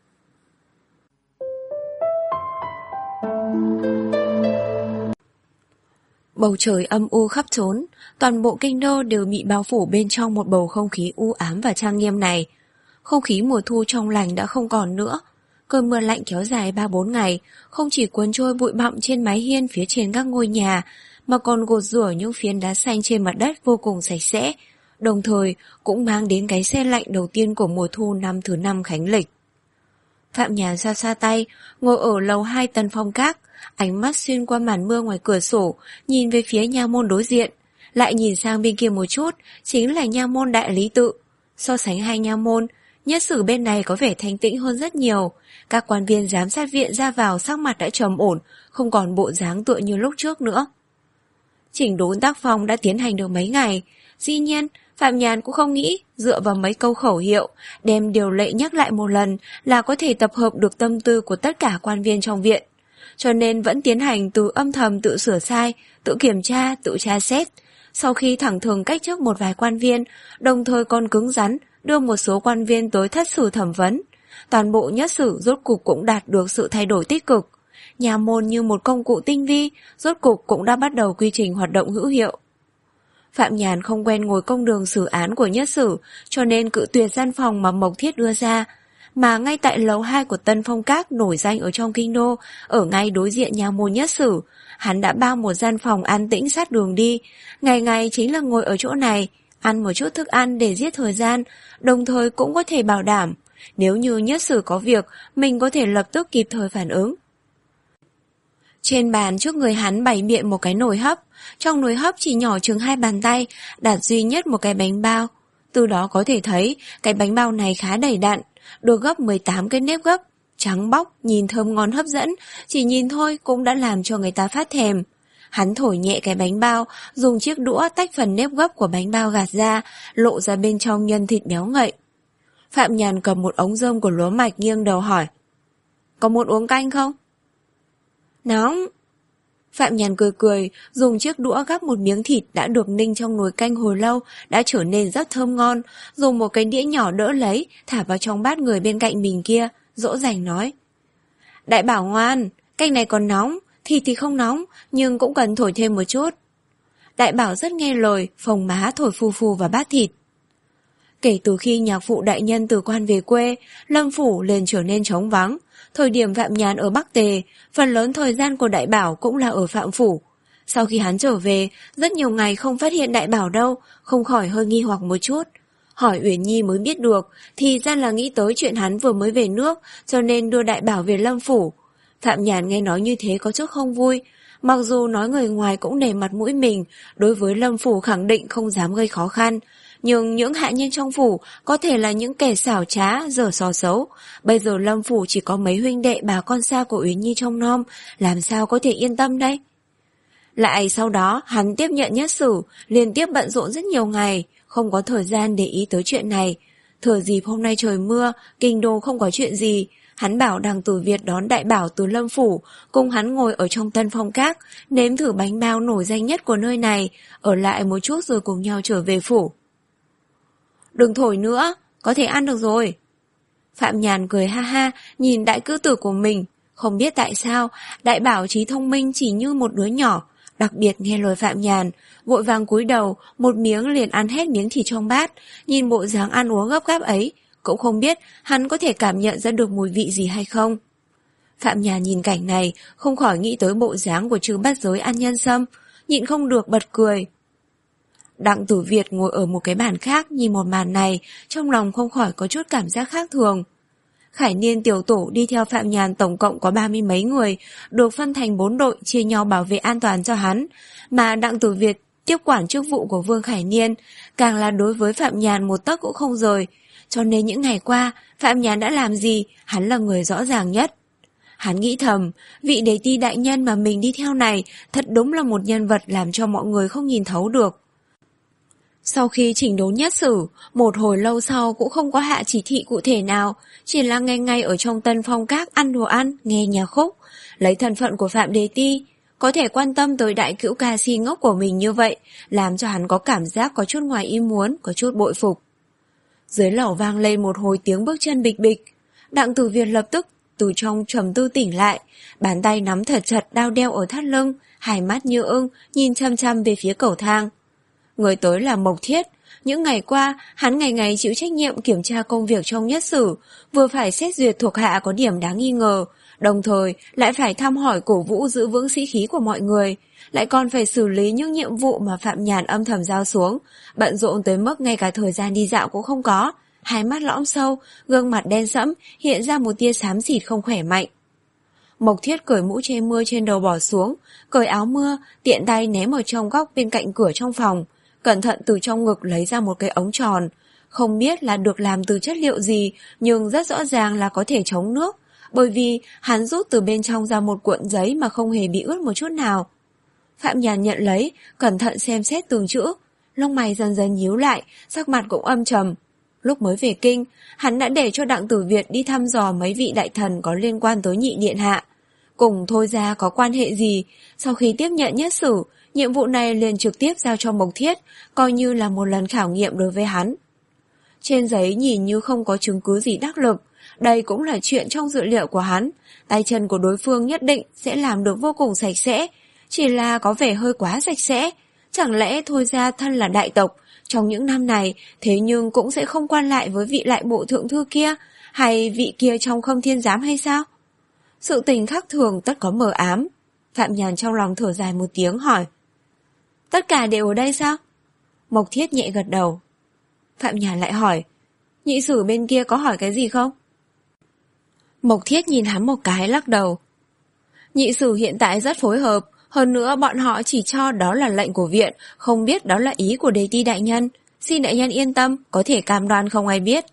S1: Bầu trời âm u khắp trốn, toàn bộ kinh đô đều bị bao phủ bên trong một bầu không khí u ám và trang nghiêm này. Không khí mùa thu trong lành đã không còn nữa. Cơn mưa lạnh kéo dài ba bốn ngày, không chỉ cuốn trôi bụi bặm trên mái hiên phía trên các ngôi nhà, mà còn gột rửa những phiến đá xanh trên mặt đất vô cùng sạch sẽ, đồng thời cũng mang đến cái se lạnh đầu tiên của mùa thu năm thứ năm Khánh Lịch. Phạm Nhàn xoa xoa tay, ngồi ở lầu hai Tân Phong Các, ánh mắt xuyên qua màn mưa ngoài cửa sổ, nhìn về phía nha môn đối diện, lại nhìn sang bên kia một chút, chính là nha môn Đại Lý Tự. So sánh hai nha môn, Nhất Sử bên này có vẻ thanh tĩnh hơn rất nhiều. Các quan viên giám sát viện ra vào sắc mặt đã trầm ổn, không còn bộ dáng tựa như lúc trước nữa. Chỉnh đốn tác phong đã tiến hành được mấy ngày. Dĩ nhiên, Phạm Nhàn cũng không nghĩ dựa vào mấy câu khẩu hiệu, đem điều lệ nhắc lại một lần là có thể tập hợp được tâm tư của tất cả quan viên trong viện. Cho nên vẫn tiến hành từ âm thầm tự sửa sai, tự kiểm tra, tự tra xét. Sau khi thẳng thừng cách chức một vài quan viên, đồng thời còn cứng rắn đưa một số quan viên tới thất sử thẩm vấn. Toàn bộ Nhất Sử rốt cục cũng đạt được sự thay đổi tích cực. Nhà môn như một công cụ tinh vi, rốt cục cũng đã bắt đầu quy trình hoạt động hữu hiệu. Phạm Nhàn không quen ngồi công đường xử án của Nhất Sử, cho nên cự tuyệt gian phòng mà Mộc Thiết đưa ra. Mà ngay tại lầu hai của Tân Phong Các nổi danh ở trong kinh đô, ở ngay đối diện nhà môn Nhất Sử, hắn đã bao một gian phòng an tĩnh sát đường đi. Ngày ngày chính là ngồi ở chỗ này, ăn một chút thức ăn để giết thời gian, đồng thời cũng có thể bảo đảm, nếu như Nhất Sử có việc, mình có thể lập tức kịp thời phản ứng. Trên bàn trước người hắn bày biện một cái nồi hấp, trong nồi hấp chỉ nhỏ chừng hai bàn tay, đặt duy nhất một cái bánh bao. Từ đó có thể thấy, cái bánh bao này khá đầy đặn, được gấp mười tám cái nếp gấp, trắng bóc, nhìn thơm ngon hấp dẫn, chỉ nhìn thôi cũng đã làm cho người ta phát thèm. Hắn thổi nhẹ cái bánh bao, dùng chiếc đũa tách phần nếp gấp của bánh bao gạt ra, lộ ra bên trong nhân thịt béo ngậy. Phạm Nhàn cầm một ống rơm của lúa mạch nghiêng đầu hỏi, có muốn uống canh không? Nóng. Phạm Nhàn cười cười, dùng chiếc đũa gắp một miếng thịt đã được ninh trong nồi canh hồi lâu, đã trở nên rất thơm ngon, dùng một cái đĩa nhỏ đỡ lấy, thả vào trong bát người bên cạnh mình kia, dỗ dành nói. Đại bảo ngoan, canh này còn nóng, thịt thì không nóng, nhưng cũng cần thổi thêm một chút. Đại bảo rất nghe lời, phồng má thổi phù phù vào bát thịt. Kể từ khi nhạc phụ đại nhân từ quan về quê, Lâm phủ liền trở nên trống vắng. Thời điểm Phạm Nhàn ở Bắc Tề, phần lớn thời gian của Đại Bảo cũng là ở Phạm phủ. Sau khi hắn trở về, rất nhiều ngày không phát hiện Đại Bảo đâu, không khỏi hơi nghi hoặc một chút. Hỏi Uyển Nhi mới biết được, thì ra là nghĩ tới chuyện hắn vừa mới về nước, cho nên đưa Đại Bảo về Lâm phủ. Phạm Nhàn nghe nói như thế có chút không vui, mặc dù nói người ngoài cũng nể mặt mũi mình, đối với Lâm phủ khẳng định không dám gây khó khăn. Nhưng những hạ nhân trong phủ có thể là những kẻ xảo trá, dở trò xấu. Bây giờ Lâm phủ chỉ có mấy huynh đệ bà con xa của Uyển Nhi trong nom, làm sao có thể yên tâm đây? Lại sau đó hắn tiếp nhận Nhất Sử, liên tiếp bận rộn rất nhiều ngày, không có thời gian để ý tới chuyện này. Thừa dịp hôm nay trời mưa, kinh đô không có chuyện gì, hắn bảo Đằng Tử Việt đón Đại Bảo từ Lâm phủ, cùng hắn ngồi ở trong Tân Phong Các, nếm thử bánh bao nổi danh nhất của nơi này, ở lại một chút rồi cùng nhau trở về phủ. Đừng thổi nữa, có thể ăn được rồi. Phạm Nhàn cười ha ha, nhìn đại cữu tử của mình. Không biết tại sao, Đại Bảo trí thông minh chỉ như một đứa nhỏ, đặc biệt nghe lời Phạm Nhàn, vội vàng cúi đầu, một miếng liền ăn hết miếng thịt trong bát, nhìn bộ dáng ăn uống gấp gáp ấy, cũng không biết hắn có thể cảm nhận ra được mùi vị gì hay không. Phạm Nhàn nhìn cảnh này, không khỏi nghĩ tới bộ dáng của Trư Bát Giới ăn nhân sâm, nhịn không được bật cười. Đặng Tử Việt ngồi ở một cái bàn khác nhìn một màn này, trong lòng không khỏi có chút cảm giác khác thường. Khải Niên tiểu tổ đi theo Phạm Nhàn tổng cộng có ba mươi mấy người, được phân thành bốn đội chia nhau bảo vệ an toàn cho hắn, mà Đặng Tử Việt tiếp quản chức vụ của Vương Khải Niên, càng là đối với Phạm Nhàn một tấc cũng không rời, cho nên những ngày qua, Phạm Nhàn đã làm gì, hắn là người rõ ràng nhất. Hắn nghĩ thầm, vị đế ti đại nhân mà mình đi theo này thật đúng là một nhân vật làm cho mọi người không nhìn thấu được. Sau khi chỉnh đốn Nhất Sử, một hồi lâu sau cũng không có hạ chỉ thị cụ thể nào, chỉ là ngay ngay ở trong Tân Phong Các ăn đồ ăn, nghe nhạc khúc, lấy thân phận của Phạm Đế Ti, có thể quan tâm tới đại cữu ca si ngốc của mình như vậy, làm cho hắn có cảm giác có chút ngoài ý muốn, có chút bội phục. Dưới lầu vang lên một hồi tiếng bước chân bịch bịch, Đặng Tử Việt lập tức từ trong trầm tư tỉnh lại, bàn tay nắm thật chặt đao đeo ở thắt lưng, hai mắt như ưng, nhìn chăm chăm về phía cầu thang. Người tới là Mộc Thiết. Những ngày qua, hắn ngày ngày chịu trách nhiệm kiểm tra công việc trong Nhất Sử, vừa phải xét duyệt thuộc hạ có điểm đáng nghi ngờ, đồng thời lại phải thăm hỏi cổ vũ giữ vững sĩ khí của mọi người, lại còn phải xử lý những nhiệm vụ mà Phạm Nhàn âm thầm giao xuống, bận rộn tới mức ngay cả thời gian đi dạo cũng không có. hai mắt lõm sâu, gương mặt đen sẫm, hiện ra một tia xám xịt không khỏe mạnh. Mộc Thiết cởi mũ che mưa trên đầu bỏ xuống, cởi áo mưa, tiện tay ném ở trong góc bên cạnh cửa trong phòng, cẩn thận từ trong ngực lấy ra một cái ống tròn. Không biết là được làm từ chất liệu gì, nhưng rất rõ ràng là có thể chống nước, bởi vì hắn rút từ bên trong ra một cuộn giấy mà không hề bị ướt một chút nào. Phạm Nhàn nhận lấy, cẩn thận xem xét từng chữ, lông mày dần dần nhíu lại, sắc mặt cũng âm trầm. Lúc mới về kinh, hắn đã để cho Đặng Tử Việt đi thăm dò mấy vị đại thần có liên quan tới nhị điện hạ. Cùng Thôi Gia có quan hệ gì, sau khi tiếp nhận nhất sử, nhiệm vụ này liền trực tiếp giao cho Mộc Thiết, coi như là một lần khảo nghiệm đối với hắn. Trên giấy nhìn như không có chứng cứ gì đắc lực, đây cũng là chuyện trong dự liệu của hắn, tay chân của đối phương nhất định sẽ làm được vô cùng sạch sẽ, chỉ là có vẻ hơi quá sạch sẽ. Chẳng lẽ Thôi Gia thân là đại tộc, trong những năm này thế nhưng cũng sẽ không quan lại với vị lại bộ thượng thư kia, hay vị kia trong Khâm Thiên Giám hay sao? Sự tình khác thường tất có mờ ám. Phạm Nhàn trong lòng thở dài một tiếng hỏi: Tất cả đều ở đây sao? Mộc Thiết nhẹ gật đầu. Phạm Nhàn lại hỏi: Nhị sử bên kia có hỏi cái gì không? Mộc Thiết nhìn hắn một cái lắc đầu. Nhị sử hiện tại rất phối hợp, hơn nữa bọn họ chỉ cho đó là lệnh của viện, không biết đó là ý của Đế Ti đại nhân. Xin đại nhân yên tâm, có thể cam đoan không ai biết.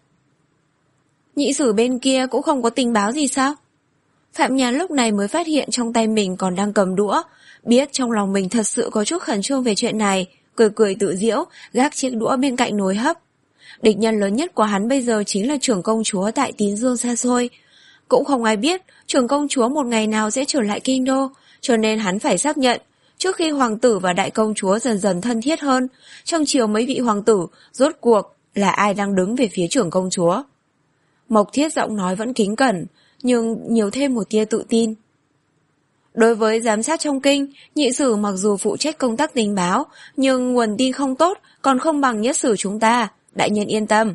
S1: Nhị sử bên kia cũng không có tình báo gì sao? Phạm Nhàn lúc này mới phát hiện trong tay mình còn đang cầm đũa, biết trong lòng mình thật sự có chút khẩn trương về chuyện này, cười cười tự giễu, gác chiếc đũa bên cạnh nồi hấp. Địch nhân lớn nhất của hắn bây giờ chính là trưởng công chúa tại Tín Dương xa xôi. Cũng không ai biết trưởng công chúa một ngày nào sẽ trở lại kinh đô, cho nên hắn phải xác nhận, trước khi hoàng tử và đại công chúa dần dần thân thiết hơn, trong chiều mấy vị hoàng tử, rốt cuộc là ai đang đứng về phía trưởng công chúa. Mộc Thiết giọng nói vẫn kính cẩn, nhưng nhiều thêm một tia tự tin. Đối với giám sát trong kinh, nhị sử mặc dù phụ trách công tác tình báo, nhưng nguồn tin không tốt, còn không bằng nhất sử chúng ta, đại nhân yên tâm.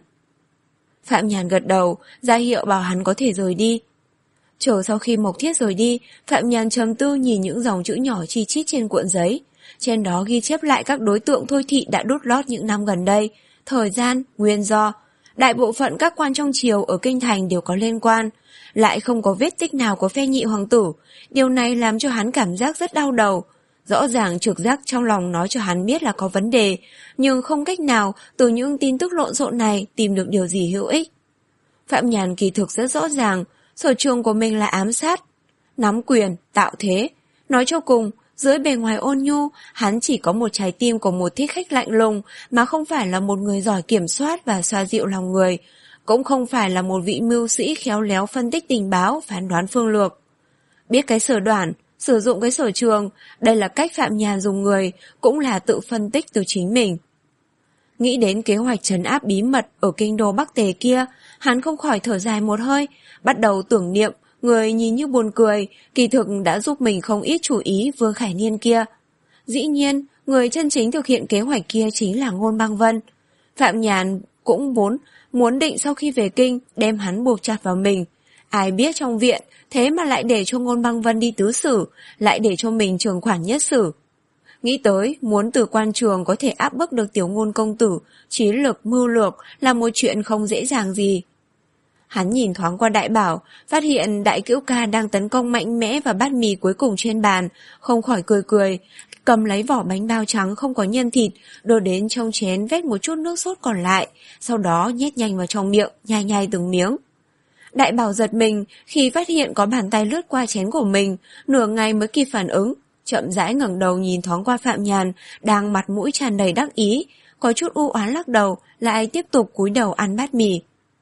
S1: Phạm Nhàn gật đầu, ra hiệu bảo hắn có thể rời đi. Chờ sau khi Mộc Thiết rời đi, Phạm Nhàn trầm tư nhìn những dòng chữ nhỏ chi chít trên cuộn giấy. Trên đó ghi chép lại các đối tượng thôi thị đã đốt lót những năm gần đây, thời gian, nguyên do. Đại bộ phận các quan trong triều ở kinh thành đều có liên quan, lại không có vết tích nào của phe nhị hoàng tử. Điều này làm cho hắn cảm giác rất đau đầu. Rõ ràng trực giác trong lòng nói cho hắn biết là có vấn đề, nhưng không cách nào từ những tin tức lộn xộn này tìm được điều gì hữu ích. Phạm Nhàn kỳ thực rất rõ ràng, sở trường của mình là ám sát, nắm quyền, tạo thế. Nói cho cùng, dưới bề ngoài ôn nhu, hắn chỉ có một trái tim của một thích khách lạnh lùng, mà không phải là một người giỏi kiểm soát và xoa dịu lòng người, cũng không phải là một vị mưu sĩ khéo léo phân tích tình báo, phán đoán phương lược. Biết cái sở đoản, sử dụng cái sở trường, đây là cách Phạm Nhàn dùng người, cũng là tự phân tích từ chính mình. Nghĩ đến kế hoạch trấn áp bí mật ở kinh đô Bắc Tề kia, hắn không khỏi thở dài một hơi, bắt đầu tưởng niệm người nhìn như buồn cười, kỳ thực đã giúp mình không ít chú ý Vương Khải Niên kia. Dĩ nhiên, người chân chính thực hiện kế hoạch kia chính là Ngôn Băng Vân. Phạm Nhàn cũng vốn muốn định sau khi về kinh đem hắn buộc chặt vào mình. Ai biết trong viện, thế mà lại để cho Ngôn Băng Vân đi tứ sử, lại để cho mình trường khoản nhất sử. Nghĩ tới, muốn từ quan trường có thể áp bức được tiểu Ngôn công tử, trí lực, mưu lược là một chuyện không dễ dàng gì. Hắn nhìn thoáng qua Đại Bảo, phát hiện Đại Cữu Ca đang tấn công mạnh mẽ vào bát mì cuối cùng trên bàn, không khỏi cười cười, cầm lấy vỏ bánh bao trắng không có nhân thịt, đưa đến trong chén vét một chút nước sốt còn lại, sau đó nhét nhanh vào trong miệng, nhai nhai từng miếng. Đại Bảo giật mình khi phát hiện có bàn tay lướt qua chén của mình, nửa ngày mới kịp phản ứng, chậm rãi ngẩng đầu nhìn thoáng qua Phạm Nhàn, đang mặt mũi tràn đầy đắc ý, có chút u oán lắc đầu, lại tiếp tục cúi đầu ăn bát mì.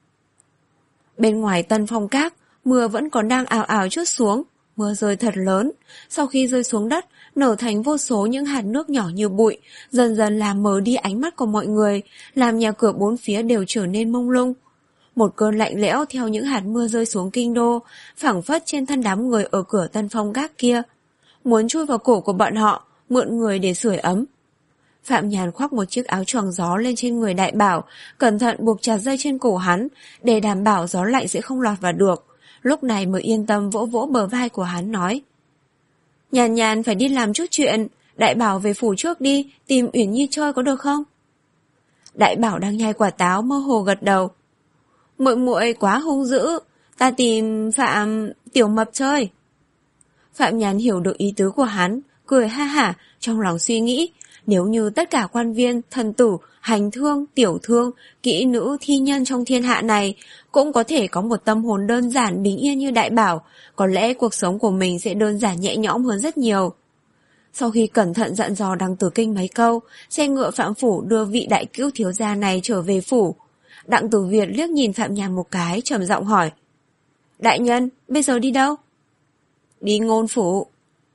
S1: Bên ngoài Tân Phong Các, mưa vẫn còn đang ào ào trút xuống, mưa rơi thật lớn, sau khi rơi xuống đất, nở thành vô số những hạt nước nhỏ như bụi, dần dần làm mờ đi ánh mắt của mọi người, làm nhà cửa bốn phía đều trở nên mông lung. Một cơn lạnh lẽo theo những hạt mưa rơi xuống kinh đô, phảng phất trên thân đám người ở cửa Tân Phong Các kia, muốn chui vào cổ của bọn họ, mượn người để sưởi ấm. Phạm Nhàn khoác một chiếc áo choàng gió lên trên người Đại Bảo, cẩn thận buộc chặt dây trên cổ hắn, để đảm bảo gió lạnh sẽ không lọt vào được. Lúc này mới yên tâm vỗ vỗ bờ vai của hắn nói: Nhàn Nhàn phải đi làm chút chuyện, Đại Bảo về phủ trước đi, tìm Uyển Nhi chơi có được không? Đại Bảo đang nhai quả táo mơ hồ gật đầu. Muội muội quá hung dữ, ta tìm Phạm Tiểu Mập chơi. Phạm Nhàn hiểu được ý tứ của hắn, cười ha hả, trong lòng suy nghĩ, nếu như tất cả quan viên, thần tử, hành thương, tiểu thương, kỹ nữ, thi nhân trong thiên hạ này cũng có thể có một tâm hồn đơn giản bình yên như Đại Bảo, có lẽ cuộc sống của mình sẽ đơn giản nhẹ nhõm hơn rất nhiều. Sau khi cẩn thận dặn dò Đặng Tử Kinh mấy câu, xe ngựa Phạm Phủ đưa vị đại cữu thiếu gia này trở về phủ. Đặng Tử Việt liếc nhìn Phạm Nhàn một cái, trầm giọng hỏi: Đại nhân, bây giờ đi đâu? Đi Ngôn phủ.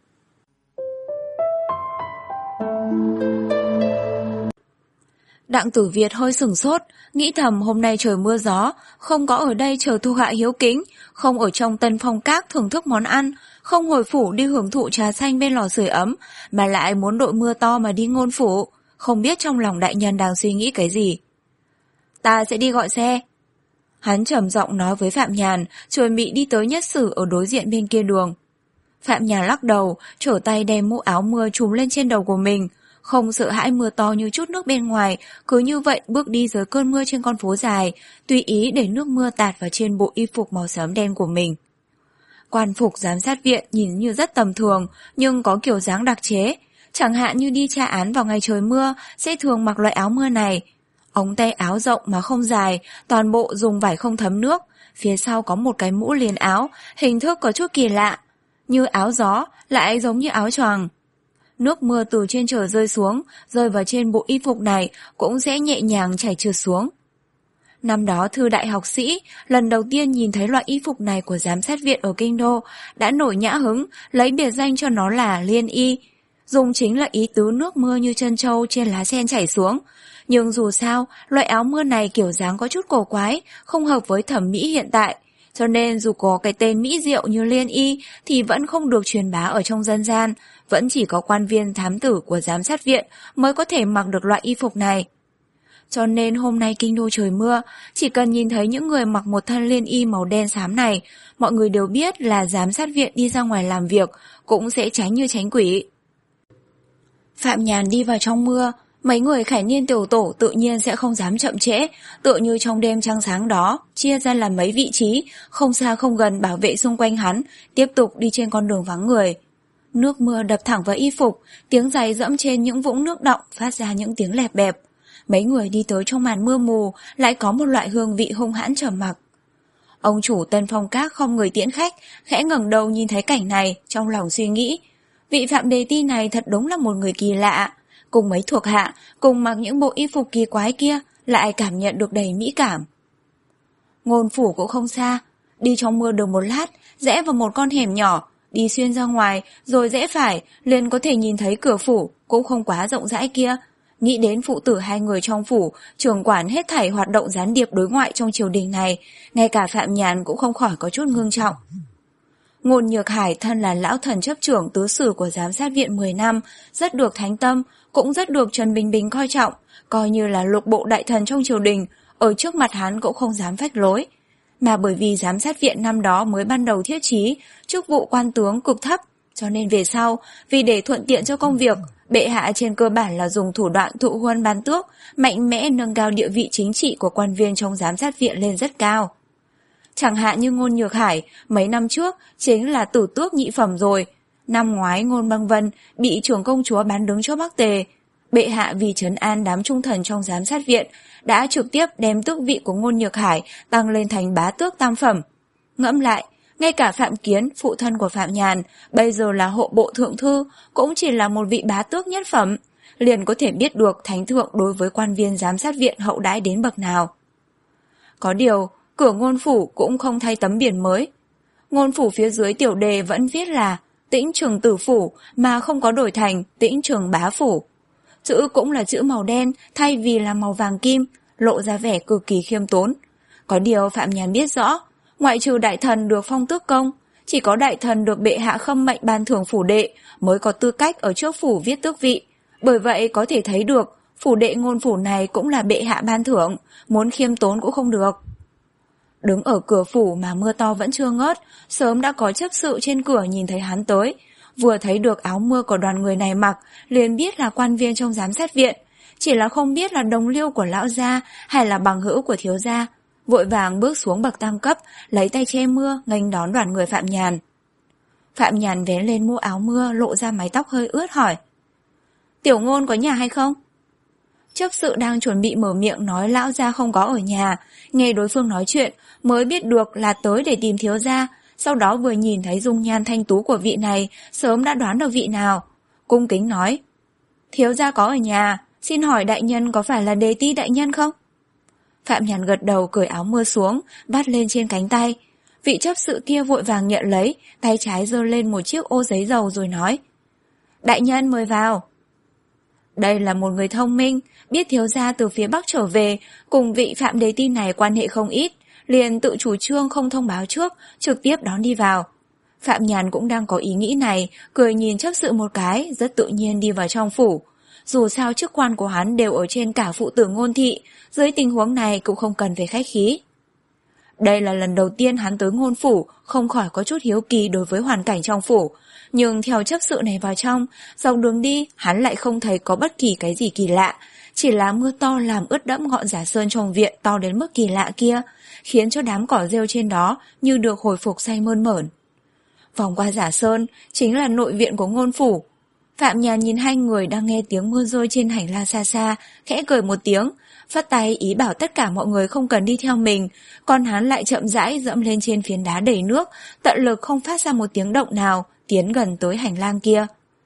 S1: Đặng Tử Việt hơi sửng sốt, nghĩ thầm hôm nay trời mưa gió, không có ở đây chờ thu hạ hiếu kính, không ở trong Tân Phong Các thưởng thức món ăn, không hồi phủ đi hưởng thụ trà xanh bên lò sưởi ấm, mà lại muốn đội mưa to mà đi Ngôn phủ, không biết trong lòng đại nhân đang suy nghĩ cái gì. Ta sẽ đi gọi xe. Hắn trầm giọng nói với Phạm Nhàn, chuẩn bị đi tới Nhất Sử ở đối diện bên kia đường. Phạm Nhàn lắc đầu, trở tay đem mũ áo mưa trùm lên trên đầu của mình, không sợ hãi mưa to như chút nước bên ngoài, cứ như vậy bước đi dưới cơn mưa trên con phố dài, tùy ý để nước mưa tạt vào trên bộ y phục màu xám đen của mình. Quan phục giám sát viện nhìn như rất tầm thường, nhưng có kiểu dáng đặc chế, chẳng hạn như đi tra án vào ngày trời mưa sẽ thường mặc loại áo mưa này. Ống tay áo rộng mà không dài, toàn bộ dùng vải không thấm nước, phía sau có một cái mũ liền áo, hình thức có chút kỳ lạ, như áo gió, lại giống như áo choàng. Nước mưa từ trên trời rơi xuống, rơi vào trên bộ y phục này cũng sẽ nhẹ nhàng chảy trượt xuống. Năm đó Thư đại học sĩ lần đầu tiên nhìn thấy loại y phục này của giám sát viện ở Kinh Đô, đã nổi nhã hứng, lấy biệt danh cho nó là liên y. Dùng chính là ý tứ nước mưa như chân trâu trên lá sen chảy xuống. Nhưng dù sao, loại áo mưa này kiểu dáng có chút cổ quái, không hợp với thẩm mỹ hiện tại. Cho nên dù có cái tên mỹ diệu như liên y thì vẫn không được truyền bá ở trong dân gian, vẫn chỉ có quan viên thám tử của giám sát viện mới có thể mặc được loại y phục này. Cho nên hôm nay Kinh Đô trời mưa, chỉ cần nhìn thấy những người mặc một thân liên y màu đen xám này, mọi người đều biết là giám sát viện đi ra ngoài làm việc, cũng sẽ tránh như tránh quỷ. Phạm Nhàn đi vào trong mưa, mấy người Khải Niên tiểu tổ tự nhiên sẽ không dám chậm trễ, tựa như trong đêm trăng sáng đó, chia ra làm mấy vị trí, không xa không gần bảo vệ xung quanh hắn, tiếp tục đi trên con đường vắng người. Nước mưa đập thẳng vào y phục, tiếng giày dẫm trên những vũng nước đọng phát ra những tiếng lẹp bẹp. Mấy người đi tới trong màn mưa mù, lại có một loại hương vị hung hãn trầm mặc. Ông chủ Tân Phong Các không người tiễn khách, khẽ ngẩng đầu nhìn thấy cảnh này, trong lòng suy nghĩ, vị Phạm Đề Ti này thật đúng là một người kỳ lạ. Cùng mấy thuộc hạ, cùng mặc những bộ y phục kỳ quái kia, lại cảm nhận được đầy mỹ cảm. Ngôn phủ cũng không xa, đi trong mưa được một lát, rẽ vào một con hẻm nhỏ, đi xuyên ra ngoài, rồi rẽ phải, liền có thể nhìn thấy cửa phủ, cũng không quá rộng rãi kia. Nghĩ đến phụ tử hai người trong phủ, trưởng quản hết thảy hoạt động gián điệp đối ngoại trong triều đình này, ngay cả Phạm Nhàn cũng không khỏi có chút ngưng trọng. Ngôn Nhược Hải thân là lão thần chấp trưởng tứ sử của giám sát viện mười năm, rất được thánh tâm, cũng rất được Trần Bình Bình coi trọng, coi như là lục bộ đại thần trong triều đình, ở trước mặt hắn cũng không dám phách lối. Mà bởi vì giám sát viện năm đó mới ban đầu thiết trí, chức vụ quan tướng cực thấp, cho nên về sau, vì để thuận tiện cho công việc, bệ hạ trên cơ bản là dùng thủ đoạn thụ huân ban tước, mạnh mẽ nâng cao địa vị chính trị của quan viên trong giám sát viện lên rất cao. Chẳng hạn như Ngôn Nhược Hải, mấy năm trước chính là tử tước nhị phẩm rồi. Năm ngoái Ngôn Băng Vân bị trưởng công chúa bán đứng cho Bắc Tề. Bệ hạ vì trấn an đám trung thần trong giám sát viện, đã trực tiếp đem tước vị của Ngôn Nhược Hải tăng lên thành bá tước tam phẩm. Ngẫm lại, ngay cả Phạm Kiến, phụ thân của Phạm Nhàn, bây giờ là hộ bộ thượng thư, cũng chỉ là một vị bá tước nhất phẩm, liền có thể biết được thánh thượng đối với quan viên giám sát viện hậu đãi đến bậc nào. Có điều, cửa Ngôn phủ cũng không thay tấm biển mới. Ngôn phủ phía dưới tiểu đề vẫn viết là Tĩnh Trường Tử Phủ mà không có đổi thành Tĩnh Trường Bá Phủ. Chữ cũng là chữ màu đen thay vì là màu vàng kim, lộ ra vẻ cực kỳ khiêm tốn. Có điều Phạm Nhàn biết rõ, ngoại trừ đại thần được phong tước công, chỉ có đại thần được bệ hạ khâm mệnh ban thưởng phủ đệ mới có tư cách ở trước phủ viết tước vị. Bởi vậy có thể thấy được, phủ đệ Ngôn phủ này cũng là bệ hạ ban thưởng, muốn khiêm tốn cũng không được. Đứng ở cửa phủ mà mưa to vẫn chưa ngớt, sớm đã có chấp sự trên cửa nhìn thấy hắn tới. Vừa thấy được áo mưa của đoàn người này mặc, liền biết là quan viên trong giám sát viện, chỉ là không biết là đồng liêu của lão gia hay là bằng hữu của thiếu gia. vội vàng bước xuống bậc tam cấp, lấy tay che mưa, nghênh đón đoàn người Phạm Nhàn. Phạm Nhàn vén lên mũ áo mưa, lộ ra mái tóc hơi ướt hỏi. Tiểu Ngôn có nhà hay không? Chấp sự đang chuẩn bị mở miệng nói lão gia không có ở nhà, nghe đối phương nói chuyện mới biết được là tới để tìm thiếu gia, sau đó vừa nhìn thấy dung nhan thanh tú của vị này, sớm đã đoán được vị nào. Cung kính nói, thiếu gia có ở nhà, xin hỏi đại nhân có phải là Đề Ti đại nhân không? Phạm Nhàn gật đầu, cởi áo mưa xuống, vắt lên trên cánh tay. Vị chấp sự kia vội vàng nhận lấy, tay trái giơ lên một chiếc ô giấy dầu rồi nói, đại nhân mời vào. Đây là một người thông minh, biết thiếu gia từ phía Bắc trở về, cùng vị Phạm Đề Ti này quan hệ không ít, liền tự chủ trương không thông báo trước, trực tiếp đón đi vào. Phạm Nhàn cũng đang có ý nghĩ này, cười nhìn chấp sự một cái, rất tự nhiên đi vào trong phủ. Dù sao chức quan của hắn đều ở trên cả phụ tử Ngôn thị, dưới tình huống này cũng không cần phải khách khí. Đây là lần đầu tiên hắn tới Ngôn phủ, không khỏi có chút hiếu kỳ đối với hoàn cảnh trong phủ. Nhưng theo chấp sự này vào trong, dọc đường đi hắn lại không thấy có bất kỳ cái gì kỳ lạ. Chỉ là mưa to làm ướt đẫm ngọn giả sơn trong viện to đến mức kỳ lạ kia, khiến cho đám cỏ rêu trên đó như được hồi phục xanh mơn mởn. Vòng qua giả sơn chính là nội viện của Ngôn phủ. Phạm Nhàn nhìn hai người đang nghe tiếng mưa rơi trên hành lang xa xa, khẽ cười một tiếng, phất tay ý bảo tất cả mọi người không cần đi theo mình, còn hắn lại chậm rãi dẫm lên trên phiến đá đầy nước, tận lực không phát ra một tiếng động nào, tiến gần tới hành lang kia.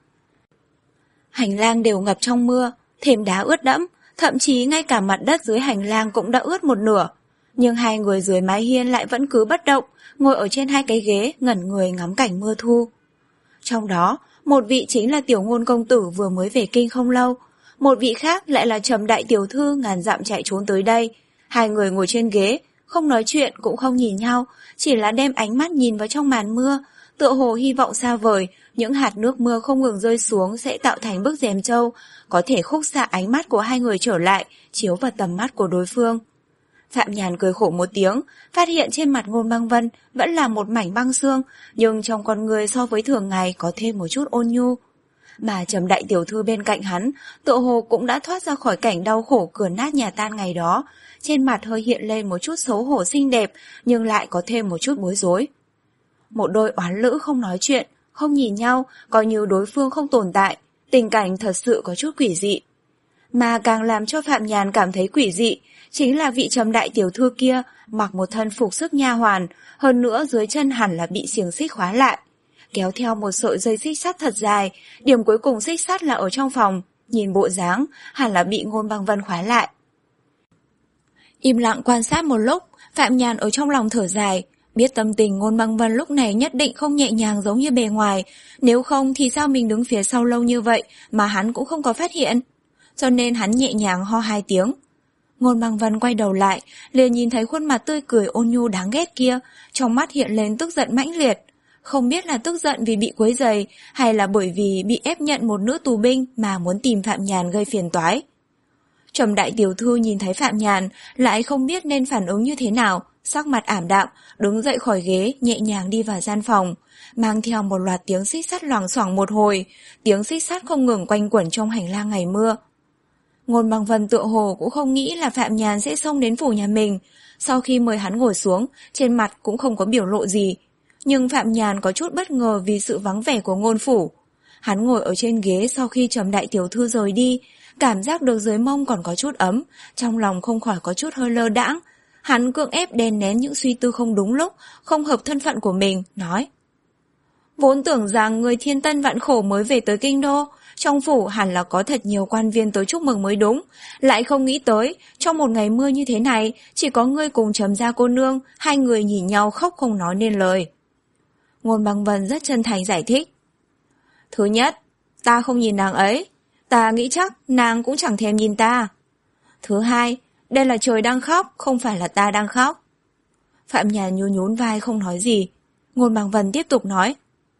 S1: Hành lang đều ngập trong mưa, thềm đá ướt đẫm, thậm chí ngay cả mặt đất dưới hành lang cũng đã ướt một nửa. Nhưng hai người dưới mái hiên lại vẫn cứ bất động, ngồi ở trên hai cái ghế ngẩn người ngắm cảnh mưa thu. Trong đó, một vị chính là Tiểu Ngôn công tử vừa mới về kinh không lâu, một vị khác lại là Trầm đại tiểu thư ngàn dặm chạy trốn tới đây. Hai người ngồi trên ghế, không nói chuyện cũng không nhìn nhau, chỉ là đem ánh mắt nhìn vào trong màn mưa, tựa hồ hy vọng xa vời, những hạt nước mưa không ngừng rơi xuống sẽ tạo thành bức rèm trâu, có thể khúc xạ ánh mắt của hai người trở lại, chiếu vào tầm mắt của đối phương. Phạm Nhàn cười khổ một tiếng, phát hiện trên mặt Ngôn Băng Vân vẫn là một mảnh băng xương, nhưng trong con người so với thường ngày có thêm một chút ôn nhu. Mà Trầm đại tiểu thư bên cạnh hắn, tựa hồ cũng đã thoát ra khỏi cảnh đau khổ cửa nát nhà tan ngày đó, trên mặt hơi hiện lên một chút xấu hổ xinh đẹp, nhưng lại có thêm một chút bối rối. Một đôi oán lữ không nói chuyện, không nhìn nhau, coi như đối phương không tồn tại, tình cảnh thật sự có chút quỷ dị. Mà càng làm cho Phạm Nhàn cảm thấy quỷ dị, chính là vị Trầm đại tiểu thư kia mặc một thân phục sức nha hoàn, hơn nữa dưới chân hẳn là bị xiềng xích khóa lại, kéo theo một sợi dây xích sắt thật dài, điểm cuối cùng xích sắt là ở trong phòng, nhìn bộ dáng hẳn là bị Ngôn Băng Vân khóa lại. Im lặng quan sát một lúc, Phạm Nhàn ở trong lòng thở dài, biết tâm tình Ngôn Băng Vân lúc này nhất định không nhẹ nhàng giống như bề ngoài, nếu không thì sao mình đứng phía sau lâu như vậy mà hắn cũng không có phát hiện. Cho nên hắn nhẹ nhàng ho hai tiếng. Ngôn Băng Vân quay đầu lại, liền nhìn thấy khuôn mặt tươi cười ôn nhu đáng ghét kia, trong mắt hiện lên tức giận mãnh liệt. Không biết là tức giận vì bị quấy rầy, hay là bởi vì bị ép nhận một nữ tù binh mà muốn tìm Phạm Nhàn gây phiền toái. Trầm đại tiểu thư nhìn thấy Phạm Nhàn, lại không biết nên phản ứng như thế nào, sắc mặt ảm đạm, đứng dậy khỏi ghế, nhẹ nhàng đi vào gian phòng, mang theo một loạt tiếng xích sắt loảng xoảng một hồi, tiếng xích sắt không ngừng quanh quẩn trong hành lang ngày mưa. Ngôn Băng Vân tựa hồ cũng không nghĩ là Phạm Nhàn sẽ xông đến phủ nhà mình, sau khi mời hắn ngồi xuống, trên mặt cũng không có biểu lộ gì. Nhưng Phạm Nhàn có chút bất ngờ vì sự vắng vẻ của Ngôn phủ. Hắn ngồi ở trên ghế sau khi Trầm đại tiểu thư rời đi, cảm giác được dưới mông còn có chút ấm, trong lòng không khỏi có chút hơi lơ đãng. Hắn cưỡng ép đè nén những suy tư không đúng lúc, không hợp thân phận của mình, nói: Vốn tưởng rằng người thiên tân vạn khổ mới về tới kinh đô, trong phủ hẳn là có thật nhiều quan viên tới chúc mừng mới đúng, lại không nghĩ tới, trong một ngày mưa như thế này, chỉ có ngươi cùng Trầm gia cô nương, hai người nhìn nhau khóc không nói nên lời. Ngôn Băng Vân rất chân thành giải thích: Thứ nhất, ta không nhìn nàng ấy, ta nghĩ chắc nàng cũng chẳng thèm nhìn ta. Thứ hai, đây là trời đang khóc, không phải là ta đang khóc. Phạm Nhàn nhún nhún vai không nói gì. Ngôn Băng Vân tiếp tục nói: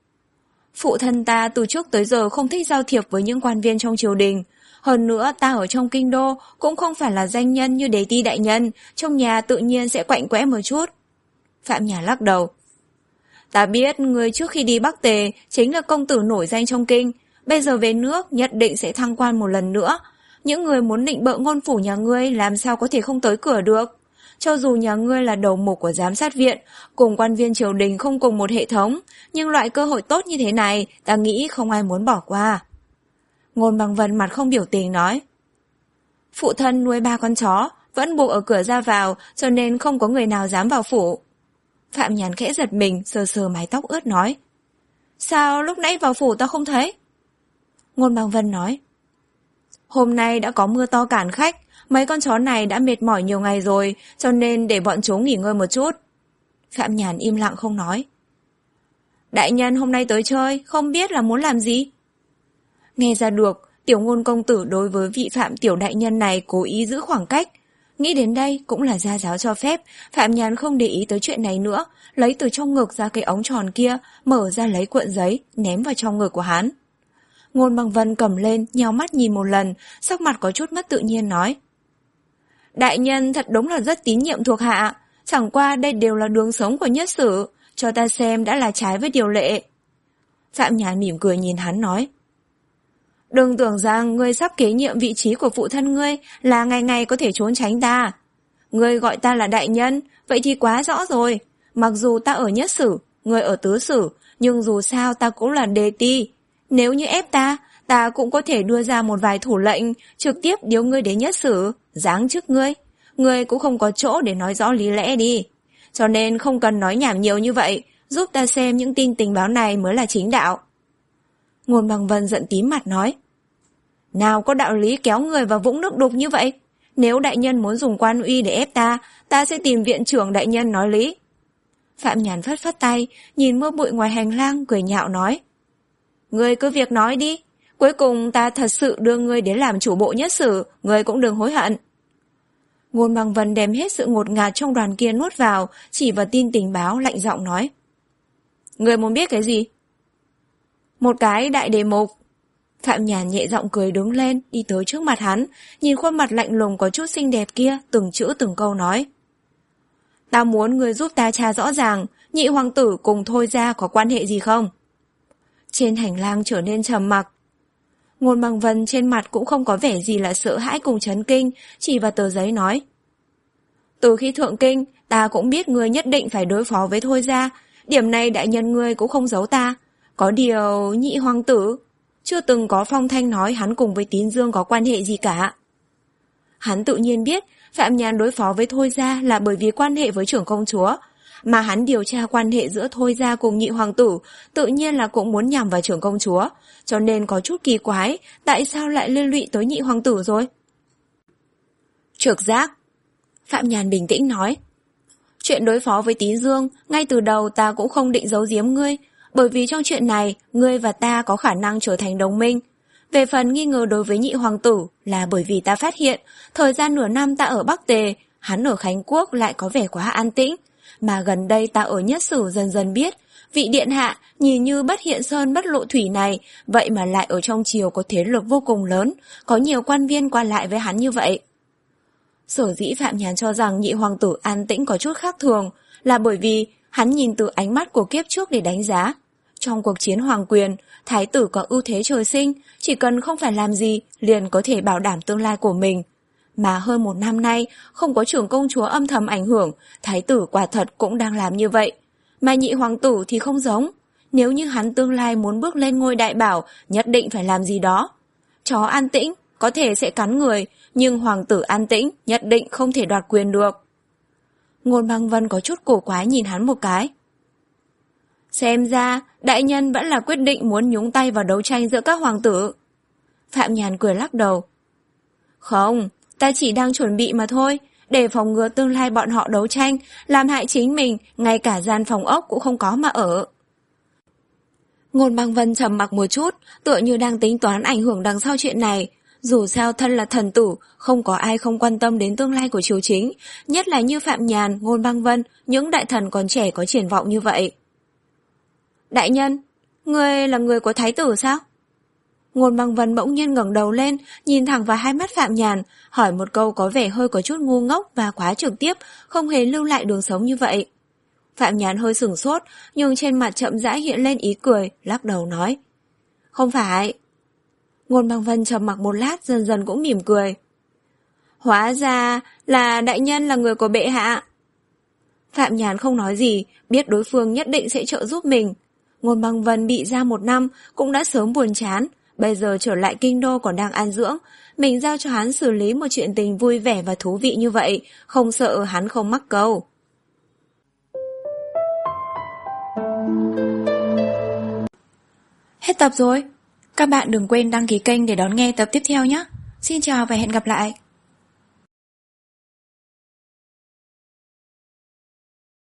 S1: Phụ thân ta từ trước tới giờ không thích giao thiệp với những quan viên trong triều đình. Hơn nữa ta ở trong kinh đô cũng không phải là danh nhân như Đề Ti đại nhân, trong nhà tự nhiên sẽ quạnh quẽ một chút. Phạm Nhàn lắc đầu: Ta biết người trước khi đi Bắc Tề chính là công tử nổi danh trong kinh, bây giờ về nước nhất định sẽ thăng quan một lần nữa. Những người muốn định bợ Ngôn phủ nhà ngươi làm sao có thể không tới cửa được. cho dù nhà ngươi là đầu mục của giám sát viện, cùng quan viên triều đình không cùng một hệ thống, nhưng loại cơ hội tốt như thế này, ta nghĩ không ai muốn bỏ qua. Ngôn Bằng Vân mặt không biểu tình nói. Phụ thân nuôi ba con chó, vẫn buộc ở cửa ra vào, cho nên không có người nào dám vào phủ. Phạm Nhàn khẽ giật mình, sờ sờ mái tóc ướt nói. Sao lúc nãy vào phủ ta không thấy? Ngôn Bằng Vân nói. Hôm nay đã có mưa to cản khách, mấy con chó này đã mệt mỏi nhiều ngày rồi, cho nên để bọn chúng nghỉ ngơi một chút. Phạm Nhàn im lặng không nói. Đại nhân hôm nay tới chơi, không biết là muốn làm gì? Nghe ra được, Tiểu Ngôn công tử đối với vị Phạm tiểu đại nhân này cố ý giữ khoảng cách. Nghĩ đến đây cũng là gia giáo cho phép, Phạm Nhàn không để ý tới chuyện này nữa, lấy từ trong ngực ra cái ống tròn kia, mở ra lấy cuộn giấy, ném vào trong ngực của hắn. Ngôn Bằng Vân cầm lên, nheo mắt nhìn một lần, sắc mặt có chút mất tự nhiên nói. Đại nhân thật đúng là rất tín nhiệm thuộc hạ, chẳng qua đây đều là đường sống của nhất sử, cho ta xem đã là trái với điều lệ. Phạm Nhàn mỉm cười nhìn hắn nói. Đừng tưởng rằng ngươi sắp kế nhiệm vị trí của phụ thân ngươi là ngày ngày có thể trốn tránh ta. Ngươi gọi ta là đại nhân, vậy thì quá rõ rồi. Mặc dù ta ở nhất sử, ngươi ở tứ sử, nhưng dù sao ta cũng là đề ti. Nếu như ép ta, ta cũng có thể đưa ra một vài thủ lệnh, trực tiếp điếu ngươi đến nhất sử, giáng chức ngươi. Ngươi cũng không có chỗ để nói rõ lý lẽ đi. Cho nên không cần nói nhảm nhiều như vậy, giúp ta xem những tin tình báo này mới là chính đạo. Ngôn Bằng Vân giận tím mặt nói. Nào có đạo lý kéo người vào vũng nước đục như vậy? Nếu đại nhân muốn dùng quan uy để ép ta, ta sẽ tìm viện trưởng đại nhân nói lý. Phạm Nhàn phất phất tay, nhìn mưa bụi ngoài hành lang, cười nhạo nói. Ngươi cứ việc nói đi, cuối cùng ta thật sự đưa ngươi đến làm chủ bộ nhất sử, ngươi cũng đừng hối hận. Ngôn Bằng Vân đem hết sự ngột ngạt trong đoàn kia nuốt vào, chỉ vào tin tình báo lạnh giọng nói. Ngươi muốn biết cái gì? Một cái đại đề mục. Phạm Nhàn nhẹ giọng cười đứng lên, đi tới trước mặt hắn, nhìn khuôn mặt lạnh lùng có chút xinh đẹp kia, từng chữ từng câu nói. Ta muốn ngươi giúp ta tra rõ ràng, nhị hoàng tử cùng Thôi Gia có quan hệ gì không? Trên hành lang trở nên trầm mặc. Ngôn Bằng Vân trên mặt cũng không có vẻ gì là sợ hãi cùng chấn kinh, chỉ vào tờ giấy nói. Từ khi thượng kinh, ta cũng biết ngươi nhất định phải đối phó với Thôi Gia, điểm này đại nhân ngươi cũng không giấu ta. Có điều nhị hoàng tử, chưa từng có phong thanh nói hắn cùng với Tín Dương có quan hệ gì cả. Hắn tự nhiên biết Phạm Nhàn đối phó với Thôi Gia là bởi vì quan hệ với trưởng công chúa, mà hắn điều tra quan hệ giữa Thôi Gia cùng nhị hoàng tử tự nhiên là cũng muốn nhằm vào trưởng công chúa, cho nên có chút kỳ quái, tại sao lại liên lụy tới nhị hoàng tử rồi? Trực giác. Phạm Nhàn bình tĩnh nói. Chuyện đối phó với Tín Dương, ngay từ đầu ta cũng không định giấu giếm ngươi, bởi vì trong chuyện này, ngươi và ta có khả năng trở thành đồng minh. Về phần nghi ngờ đối với nhị hoàng tử là bởi vì ta phát hiện, thời gian nửa năm ta ở Bắc Tề, hắn ở Khánh Quốc lại có vẻ quá an tĩnh. Mà gần đây ta ở nhất sử dần dần biết, vị điện hạ nhìn như bất hiện sơn bất lộ thủy này, vậy mà lại ở trong triều có thế lực vô cùng lớn, có nhiều quan viên qua lại với hắn như vậy. Sở dĩ Phạm Nhàn cho rằng nhị hoàng tử an tĩnh có chút khác thường, là bởi vì hắn nhìn từ ánh mắt của kiếp trước để đánh giá. Trong cuộc chiến hoàng quyền, thái tử có ưu thế trời sinh, chỉ cần không phải làm gì, liền có thể bảo đảm tương lai của mình. Mà hơn một năm nay, không có trưởng công chúa âm thầm ảnh hưởng, thái tử quả thật cũng đang làm như vậy. Mà nhị hoàng tử thì không giống. Nếu như hắn tương lai muốn bước lên ngôi đại bảo, nhất định phải làm gì đó. Chó an tĩnh, có thể sẽ cắn người, nhưng hoàng tử an tĩnh, nhất định không thể đoạt quyền được. Ngôn Bằng Vân có chút cổ quái nhìn hắn một cái. Xem ra, đại nhân vẫn là quyết định muốn nhúng tay vào đấu tranh giữa các hoàng tử. Phạm Nhàn cười lắc đầu. Không, ta chỉ đang chuẩn bị mà thôi, để phòng ngừa tương lai bọn họ đấu tranh, làm hại chính mình, ngay cả gian phòng ốc cũng không có mà ở. Ngôn Bằng Vân trầm mặc một chút, tựa như đang tính toán ảnh hưởng đằng sau chuyện này. Dù sao thân là thần tử, không có ai không quan tâm đến tương lai của triều chính, nhất là như Phạm Nhàn, Ngôn Bằng Vân, những đại thần còn trẻ có triển vọng như vậy. Đại nhân, ngươi là người của thái tử sao? Ngôn Bằng Vân bỗng nhiên ngẩng đầu lên, nhìn thẳng vào hai mắt Phạm Nhàn, hỏi một câu có vẻ hơi có chút ngu ngốc và quá trực tiếp, không hề lưu lại đường sống như vậy. Phạm Nhàn hơi sửng sốt, nhưng trên mặt chậm rãi hiện lên ý cười, lắc đầu nói. Không phải. Ngôn Bằng Vân trầm mặc một lát, dần dần cũng mỉm cười. Hóa ra là đại nhân là người của bệ hạ. Phạm Nhàn không nói gì, biết đối phương nhất định sẽ trợ giúp mình. Ngôn Băng Vân bị ra một năm cũng đã sớm buồn chán, bây giờ trở lại kinh đô còn đang an dưỡng. Mình giao cho hắn xử lý một chuyện tình vui vẻ và thú vị như vậy, không sợ hắn không mắc câu. Hết tập rồi. Các bạn đừng quên đăng ký kênh để đón nghe tập tiếp theo nhé. Xin chào và hẹn gặp lại.